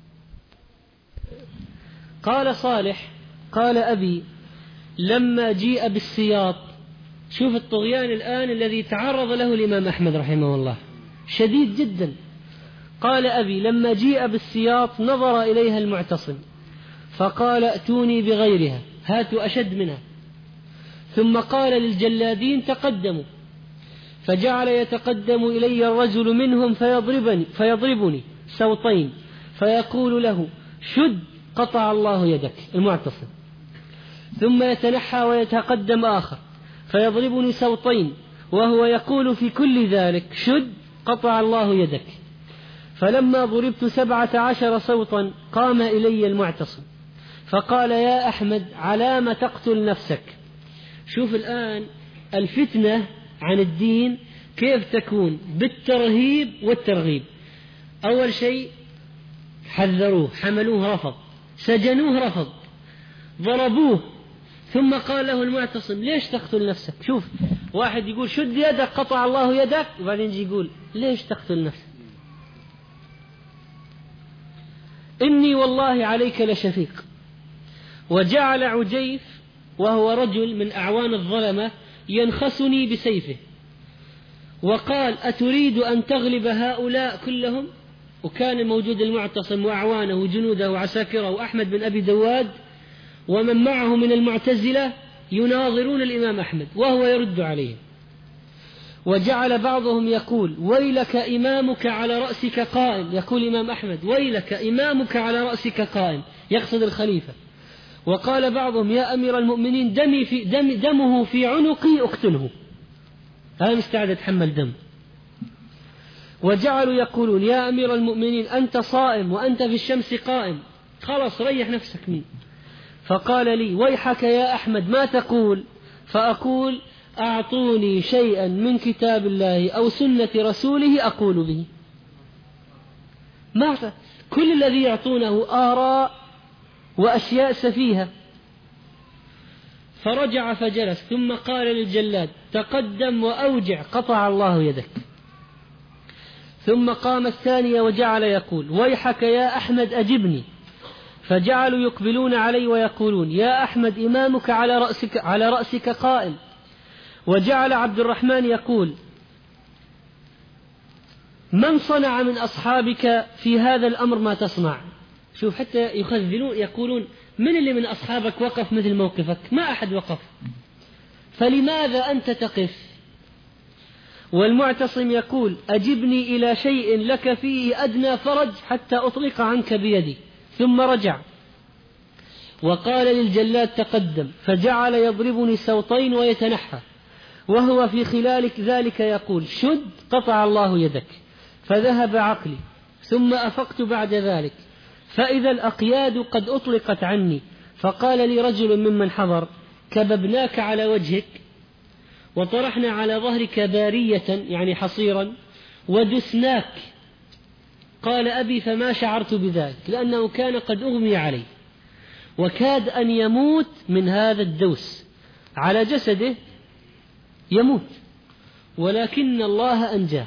قال صالح قال أبي لما جيء بالسياط، شوف الطغيان الآن الذي تعرض له الإمام أحمد رحمه الله شديد جدا. قال أبي لما جيء بالسياط نظر إليها المعتصم فقال ائتوني بغيرها، هاتوا أشد منها. ثم قال للجلادين تقدموا، فجعل يتقدم إلي الرجل منهم فيضربني سوطين فيقول له شد قطع الله يدك المعتصم، ثم يتنحى ويتقدم آخر فيضربني سوطين وهو يقول في كل ذلك شد قطع الله يدك. فلما ضربت 17 صوتا قام إلي المعتصم فقال يا أحمد علام تقتل نفسك. شوف الآن الفتنة عن الدين كيف تكون بالترهيب والترغيب. أول شيء حذروه حملوه رفض، سجنوه رفض، ضربوه، ثم قال له المعتصم ليش تقتل نفسك؟ شوف واحد يقول شد يدك قطع الله يدك، وبعدين يجي يقول ليش تقتل نفسك؟ إني والله عليك لشفيق. وجعل عجيف وهو رجل من أعوان الظلمة ينخسني بسيفه وقال أتريد أن تغلب هؤلاء كلهم؟ وكان موجود المعتصم وأعوانه وجنوده وعساكره وأحمد بن أبي دواد ومن معه من المعتزلة يناظرون الإمام أحمد وهو يرد عليهم. وجعل بعضهم يقول ويلك إمامك على رأسك قائم، يقول الإمام أحمد ويلك إمامك على رأسك قائم، يقصد الخليفة. وقال بعضهم يا أمير المؤمنين دمه في عنقي أقتله، أنا مستعد أتحمل دم. وجعلوا يقولون يا أمير المؤمنين أنت صائم وأنت في الشمس قائم، خلاص ريح نفسك مني. فقال لي ويحك يا أحمد ما تقول؟ فأقول أعطوني شيئا من كتاب الله أو سنة رسوله أقول به. ما كل الذي يعطونه آراء وأشياء سفيهة. فرجع فجلس ثم قال للجلاد تقدم وأوجع قطع الله يدك. ثم قام الثانية وجعل يقول ويحك يا أحمد أجبني. فجعلوا يقبلون علي ويقولون يا أحمد إمامك على رأسك قائم. وجعل عبد الرحمن يقول من صنع من أصحابك في هذا الأمر ما تصنع؟ شوف حتى يخذلون يقولون من اللي من أصحابك وقف مثل موقفك؟ ما أحد وقف، فلماذا أنت تقف؟ والمعتصم يقول أجبني إلى شيء لك فيه أدنى فرج حتى أطلق عنك بيدي. ثم رجع وقال للجلاد تقدم، فجعل يضربني سوطين ويتنحى وهو في خلال ذلك يقول شد قطع الله يدك. فذهب عقلي ثم أفقت بعد ذلك فإذا الأقياد قد أطلقت عني. فقال لي رجل ممن حضر كببناك على وجهك وطرحنا على ظهرك بارية يعني حصيرا ودسناك. قال أبي فما شعرت بذلك لأنه كان قد أغمي عليه وكاد أن يموت من هذا الدوس على جسده يموت، ولكن الله أنجاه.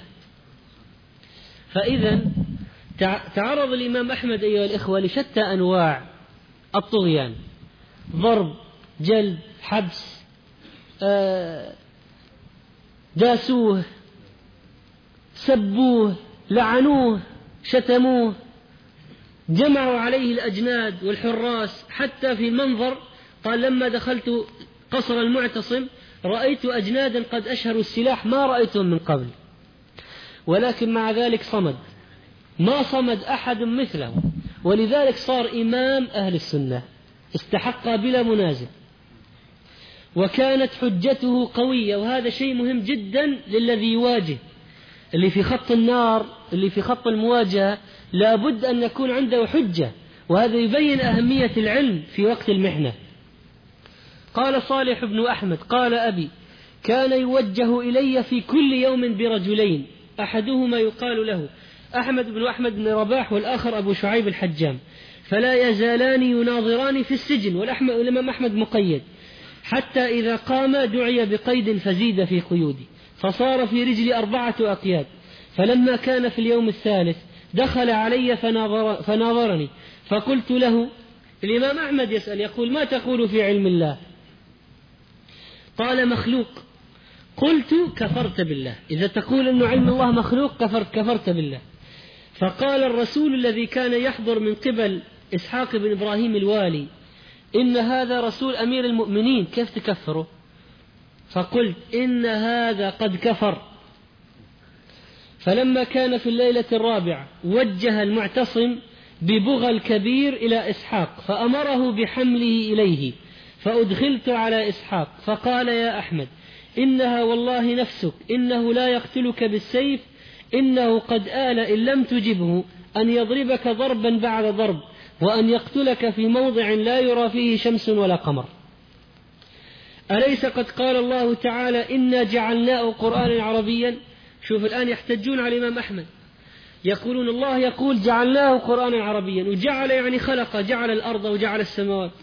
فإذا تعرض الإمام أحمد أيها الإخوة لشتى أنواع الطغيان، ضرب، جلد، حبس، داسوه، سبوه، لعنوه، شتموه، جمعوا عليه الأجناد والحراس. حتى في المنظر قال لما دخلت قصر المعتصم رأيت أجنادا قد أشهروا السلاح ما رأيتهم من قبل، ولكن مع ذلك صمد ما صمد أحد مثله، ولذلك صار إمام أهل السنة، استحق بلا منازع، وكانت حجته قوية. وهذا شيء مهم جدا للذي يواجه، اللي في خط النار، اللي في خط المواجهة، لا بد أن يكون عنده حجة، وهذا يبين أهمية العلم في وقت المحنة. قال صالح بن أحمد قال أبي كان يوجه إلي في كل يوم برجلين، أحدهما يقال له أحمد بن أحمد بن رباح، والآخر أبو شعيب الحجام، فلا يزالان يناظران في السجن، والإمام أحمد مقيد، حتى إذا قام دعي بقيد فزيد في قيودي، فصار في رجلي 4 أقياد. فلما كان في اليوم الثالث دخل علي فناظرني، فقلت له، الإمام أحمد يسأل يقول: ما تقول في علم الله؟ قال: مخلوق. قلت: كفرت بالله، إذا تقول أن علم الله مخلوق كفرت بالله. فقال الرسول الذي كان يحضر من قبل إسحاق بن إبراهيم الوالي: إن هذا رسول أمير المؤمنين، كيف تكفره؟ فقلت: إن هذا قد كفر. فلما كان في الليلة الرابعة وجه المعتصم ببغى الكبير إلى إسحاق، فأمره بحمله إليه، فأدخلت على إسحاق، فقال: يا أحمد، إنها والله نفسك، إنه لا يقتلك بالسيف، إنه قد آل إن لم تجبه أن يضربك ضربا بعد ضرب، وأن يقتلك في موضع لا يرى فيه شمس ولا قمر. أليس قد قال الله تعالى: إنا جعلناه قرآنا عربيا؟ شوف الآن يحتجون على الإمام أحمد، يقولون الله يقول جعلناه قرآنا عربيا، وجعل يعني خلق، جعل الأرض وجعل السماوات،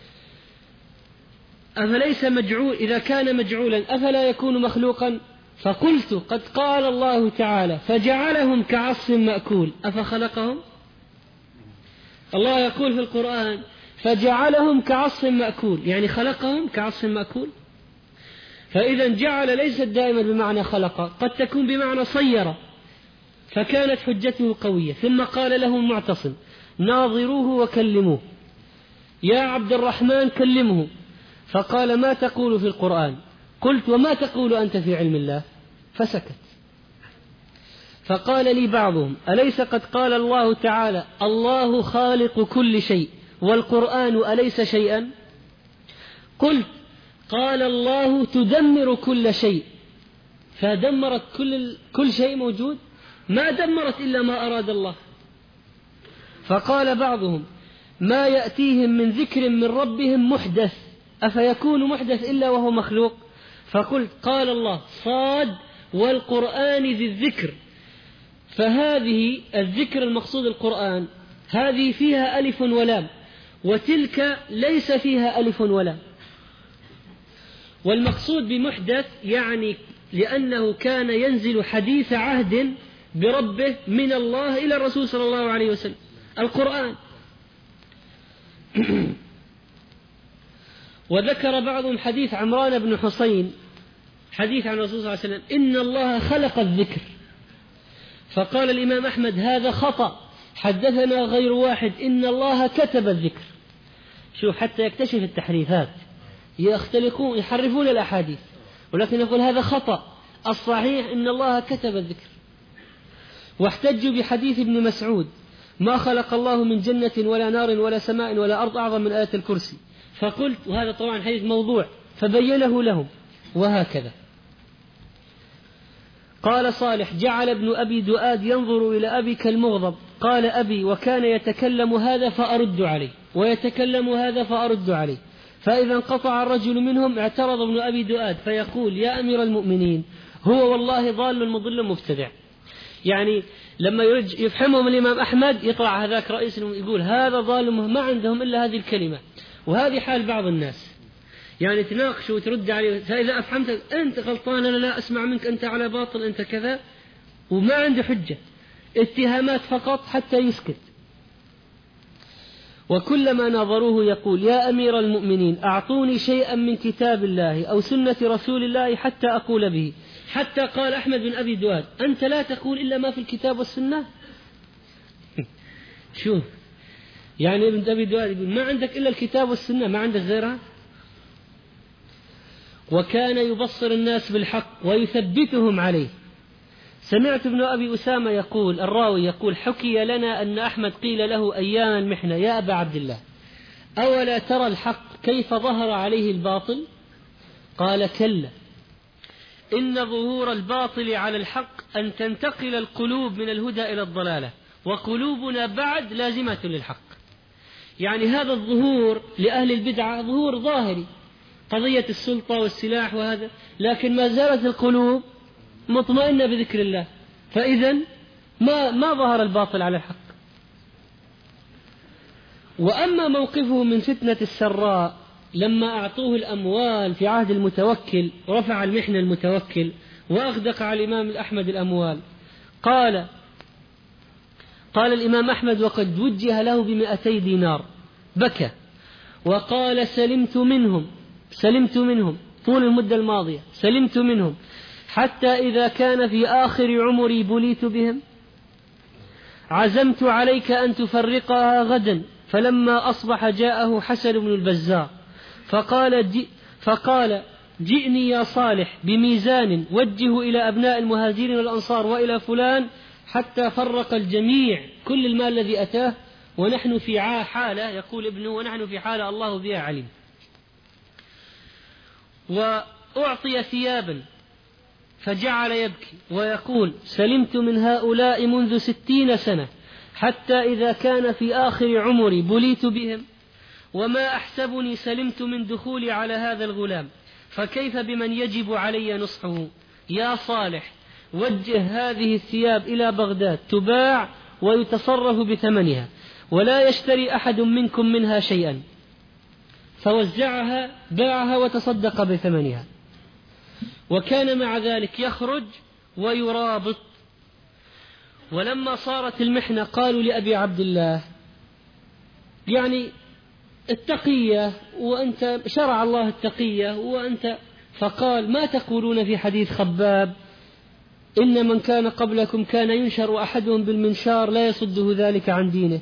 أفليس مجعول؟ إذا كان مجعولا أفلا يكون مخلوقا؟ فقلت: قد قال الله تعالى: فجعلهم كعصف مأكول، أفخلقهم؟ الله يقول في القرآن: فجعلهم كعصف مأكول، يعني خلقهم كعصف مأكول. فإذا جعل ليست دائما بمعنى خلق، قد تكون بمعنى صير. فكانت حجته قوية. ثم قال له المعتصم: ناظروه وكلموه، يا عبد الرحمن كلمه. فقال: ما تقول في القرآن؟ قلت: وما تقول أنت في علم الله؟ فسكت. فقال لي بعضهم: أليس قد قال الله تعالى: الله خالق كل شيء، والقرآن أليس شيئا؟ قلت: قال الله تدمر كل شيء، فدمرت كل شيء موجود، ما دمرت إلا ما أراد الله. فقال بعضهم: ما يأتيهم من ذكر من ربهم محدث، أفيكون محدث إلا وهو مخلوق؟ فقلت: قال الله: صاد والقرآن ذي الذكر. فهذه الذكر المقصود القرآن، هذه فيها ألف ولام، وتلك ليس فيها ألف ولام. والمقصود بمحدث يعني لأنه كان ينزل حديث عهد بربه من الله إلى الرسول صلى الله عليه وسلم، القرآن. وذكر بعضهم حديث عمران بن حسين، حديث عن الرسول صلى الله عليه وسلم: إن الله خلق الذكر. فقال الإمام أحمد: هذا خطأ، حدثنا غير واحد إن الله كتب الذكر. شو حتى يكتشف التحريفات، يختلقون يحرفون الأحاديث، ولكن يقول هذا خطأ، الصحيح إن الله كتب الذكر. واحتجوا بحديث ابن مسعود: ما خلق الله من جنة ولا نار ولا سماء ولا أرض أعظم من آية الكرسي. فقلت، وهذا طبعا حديث موضوع، فبينه لهم. وهكذا قال صالح: جعل ابن أبي دؤاد ينظر إلى أبي كالمغضب، قال أبي: وكان يتكلم هذا فأرد عليه، ويتكلم هذا فأرد عليه، فإذا انقطع الرجل منهم اعترض ابن أبي دؤاد فيقول: يا أمير المؤمنين، هو والله ضال مضل مبتدع. يعني لما يفهمهم الإمام أحمد يطلع هذاك رئيس يقول هذا ظالم، ما عندهم إلا هذه الكلمة. وهذه حال بعض الناس، يعني تناقش وترد عليه، فإذا أفهمت أنت غلطان، أنا لا أسمع منك، أنت على باطل، أنت كذا، وما عنده حجة، اتهامات فقط حتى يسكت. وكلما ناظروه يقول: يا أمير المؤمنين، أعطوني شيئا من كتاب الله أو سنة رسول الله حتى أقول به. حتى قال أحمد بن أبي دؤاد: أنت لا تقول إلا ما في الكتاب والسنة؟ شو يعني ابن أبي دؤاد يقول ما عندك إلا الكتاب والسنة، ما عندك غيرها؟ وكان يبصر الناس بالحق ويثبتهم عليه، سمعت ابن أبي أسامة يقول، الراوي يقول: حكي لنا أن أحمد قيل له أيام المحنة: يا أبا عبد الله، أولا ترى الحق كيف ظهر عليه الباطل؟ قال: كلا، إن ظهور الباطل على الحق أن تنتقل القلوب من الهدى إلى الضلالة، وقلوبنا بعد لازمة للحق. يعني هذا الظهور لأهل البدعة ظهور ظاهري، قضية السلطة والسلاح وهذا، لكن ما زالت القلوب مطمئنة بذكر الله، فإذا ما ظهر الباطل على الحق. وأما موقفه من فتنة السراء لما أعطوه الأموال في عهد المتوكل، رفع المحنة المتوكل وأغدق على الإمام أحمد الأموال، قال الإمام أحمد وقد وجه له ب200 دينار، بكى وقال: سلمت منهم طول المدة الماضية، سلمت منهم حتى إذا كان في آخر عمري بليت بهم، عزمت عليك أن تفرقها غدا. فلما أصبح جاءه حسن بن البزار فقال: جئني يا صالح بميزان وجه إلى أبناء المهاجرين والأنصار وإلى فلان، حتى فرق الجميع كل المال الذي أتاه، ونحن في حالة، يقول ابنه، ونحن في حالة الله بها عليم. وأعطي ثيابا فجعل يبكي ويقول: سلمت من هؤلاء منذ 60 سنة، حتى إذا كان في آخر عمري بليت بهم، وما أحسبني سلمت من دخولي على هذا الغلام، فكيف بمن يجب علي نصحه؟ يا صالح، وجه هذه الثياب إلى بغداد تباع ويتصرف بثمنها، ولا يشتري أحد منكم منها شيئا. فوزعها، باعها وتصدق بثمنها. وكان مع ذلك يخرج ويرابط. ولما صارت المحنة قالوا لأبي عبد الله: يعني التقية، وأنت شرع الله التقية وأنت، فقال: ما تقولون في حديث خباب: إن من كان قبلكم كان ينشر أحدهم بالمنشار لا يصده ذلك عن دينه.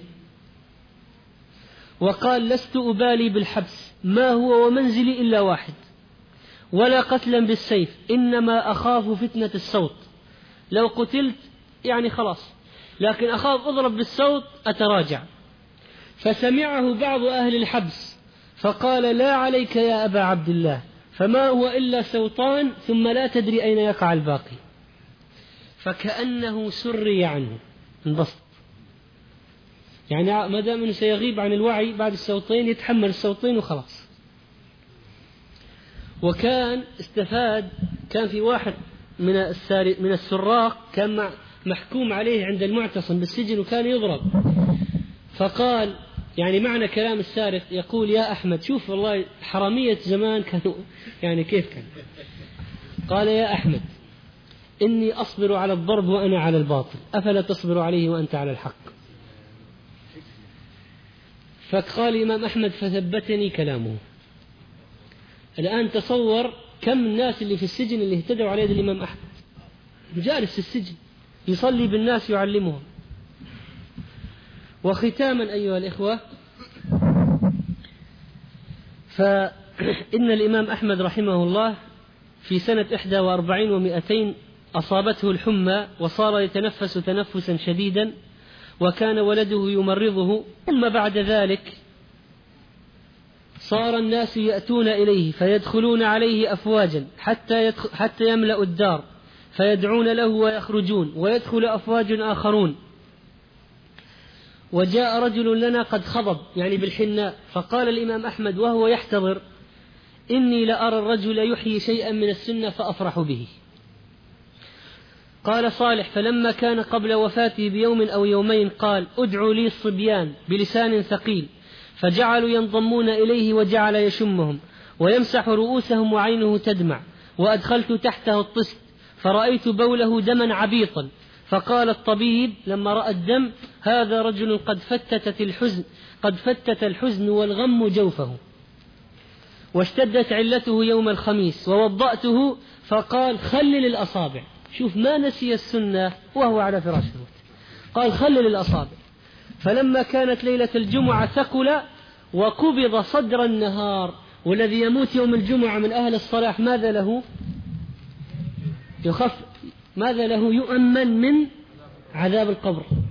وقال: لست أبالي بالحبس، ما هو ومنزلي إلا واحد، ولا قتلا بالسيف، إنما أخاف فتنة الصوت، لو قتلت يعني خلاص، لكن أخاف أضرب بالصوت أتراجع. فسمعه بعض أهل الحبس فقال: لا عليك يا أبا عبد الله، فما هو إلا صوتان ثم لا تدري أين يقع الباقي. فكأنه سري عنه، انبسط، يعني ما دام أنه سيغيب عن الوعي بعد الصوتين يتحمل الصوتين وخلاص. وكان استفاد، كان في واحد من السراق كان محكوم عليه عند المعتصم بالسجن وكان يضرب، فقال، يعني معنى كلام السارق، يقول: يا أحمد، شوف والله حرامية زمان كانوا يعني كيف كان. قال: يا أحمد، إني أصبر على الضرب وأنا على الباطل، أفلا تصبر عليه وأنت على الحق؟ فقال الإمام أحمد: فثبتني كلامه. الآن تصور كم الناس اللي في السجن اللي اهتدوا على يد الإمام أحمد، جالس في السجن يصلي بالناس يعلمهم. وختاما أيها الإخوة، فإن الإمام أحمد رحمه الله في سنة 41 و200 أصابته الحمى، وصار يتنفس تنفسا شديدا، وكان ولده يمرضه. ثم بعد ذلك صار الناس يأتون إليه فيدخلون عليه أفواجا حتى يملأ الدار، فيدعون له ويخرجون، ويدخل أفواج آخرون. وجاء رجل لنا قد خضب، يعني بالحناء، فقال الإمام أحمد وهو يحتضر: إني لأرى الرجل يحيي شيئا من السنة فأفرح به. قال صالح: فلما كان قبل وفاته بيوم أو يومين قال: ادعوا لي الصبيان بلسان ثقيل، فجعلوا ينضمون إليه، وجعل يشمهم ويمسح رؤوسهم وعينه تدمع، وأدخلت تحته الطست فرأيت بوله دما عبيطا، فقال الطبيب لما رأى الدم: هذا رجل قد فتت الحزن والغم جوفه. واشتدت علته يوم الخميس ووضأته، فقال: خلل الأصابع. شوف، ما نسي السنة وهو على فراش الموت، قال: خلل الأصابع. فلما كانت ليلة الجمعة ثقل وقبض صدر النهار، والذي يموت يوم الجمعة من أهل الصلاح ماذا له؟ ماذا له؟ يؤمن من عذاب القبر.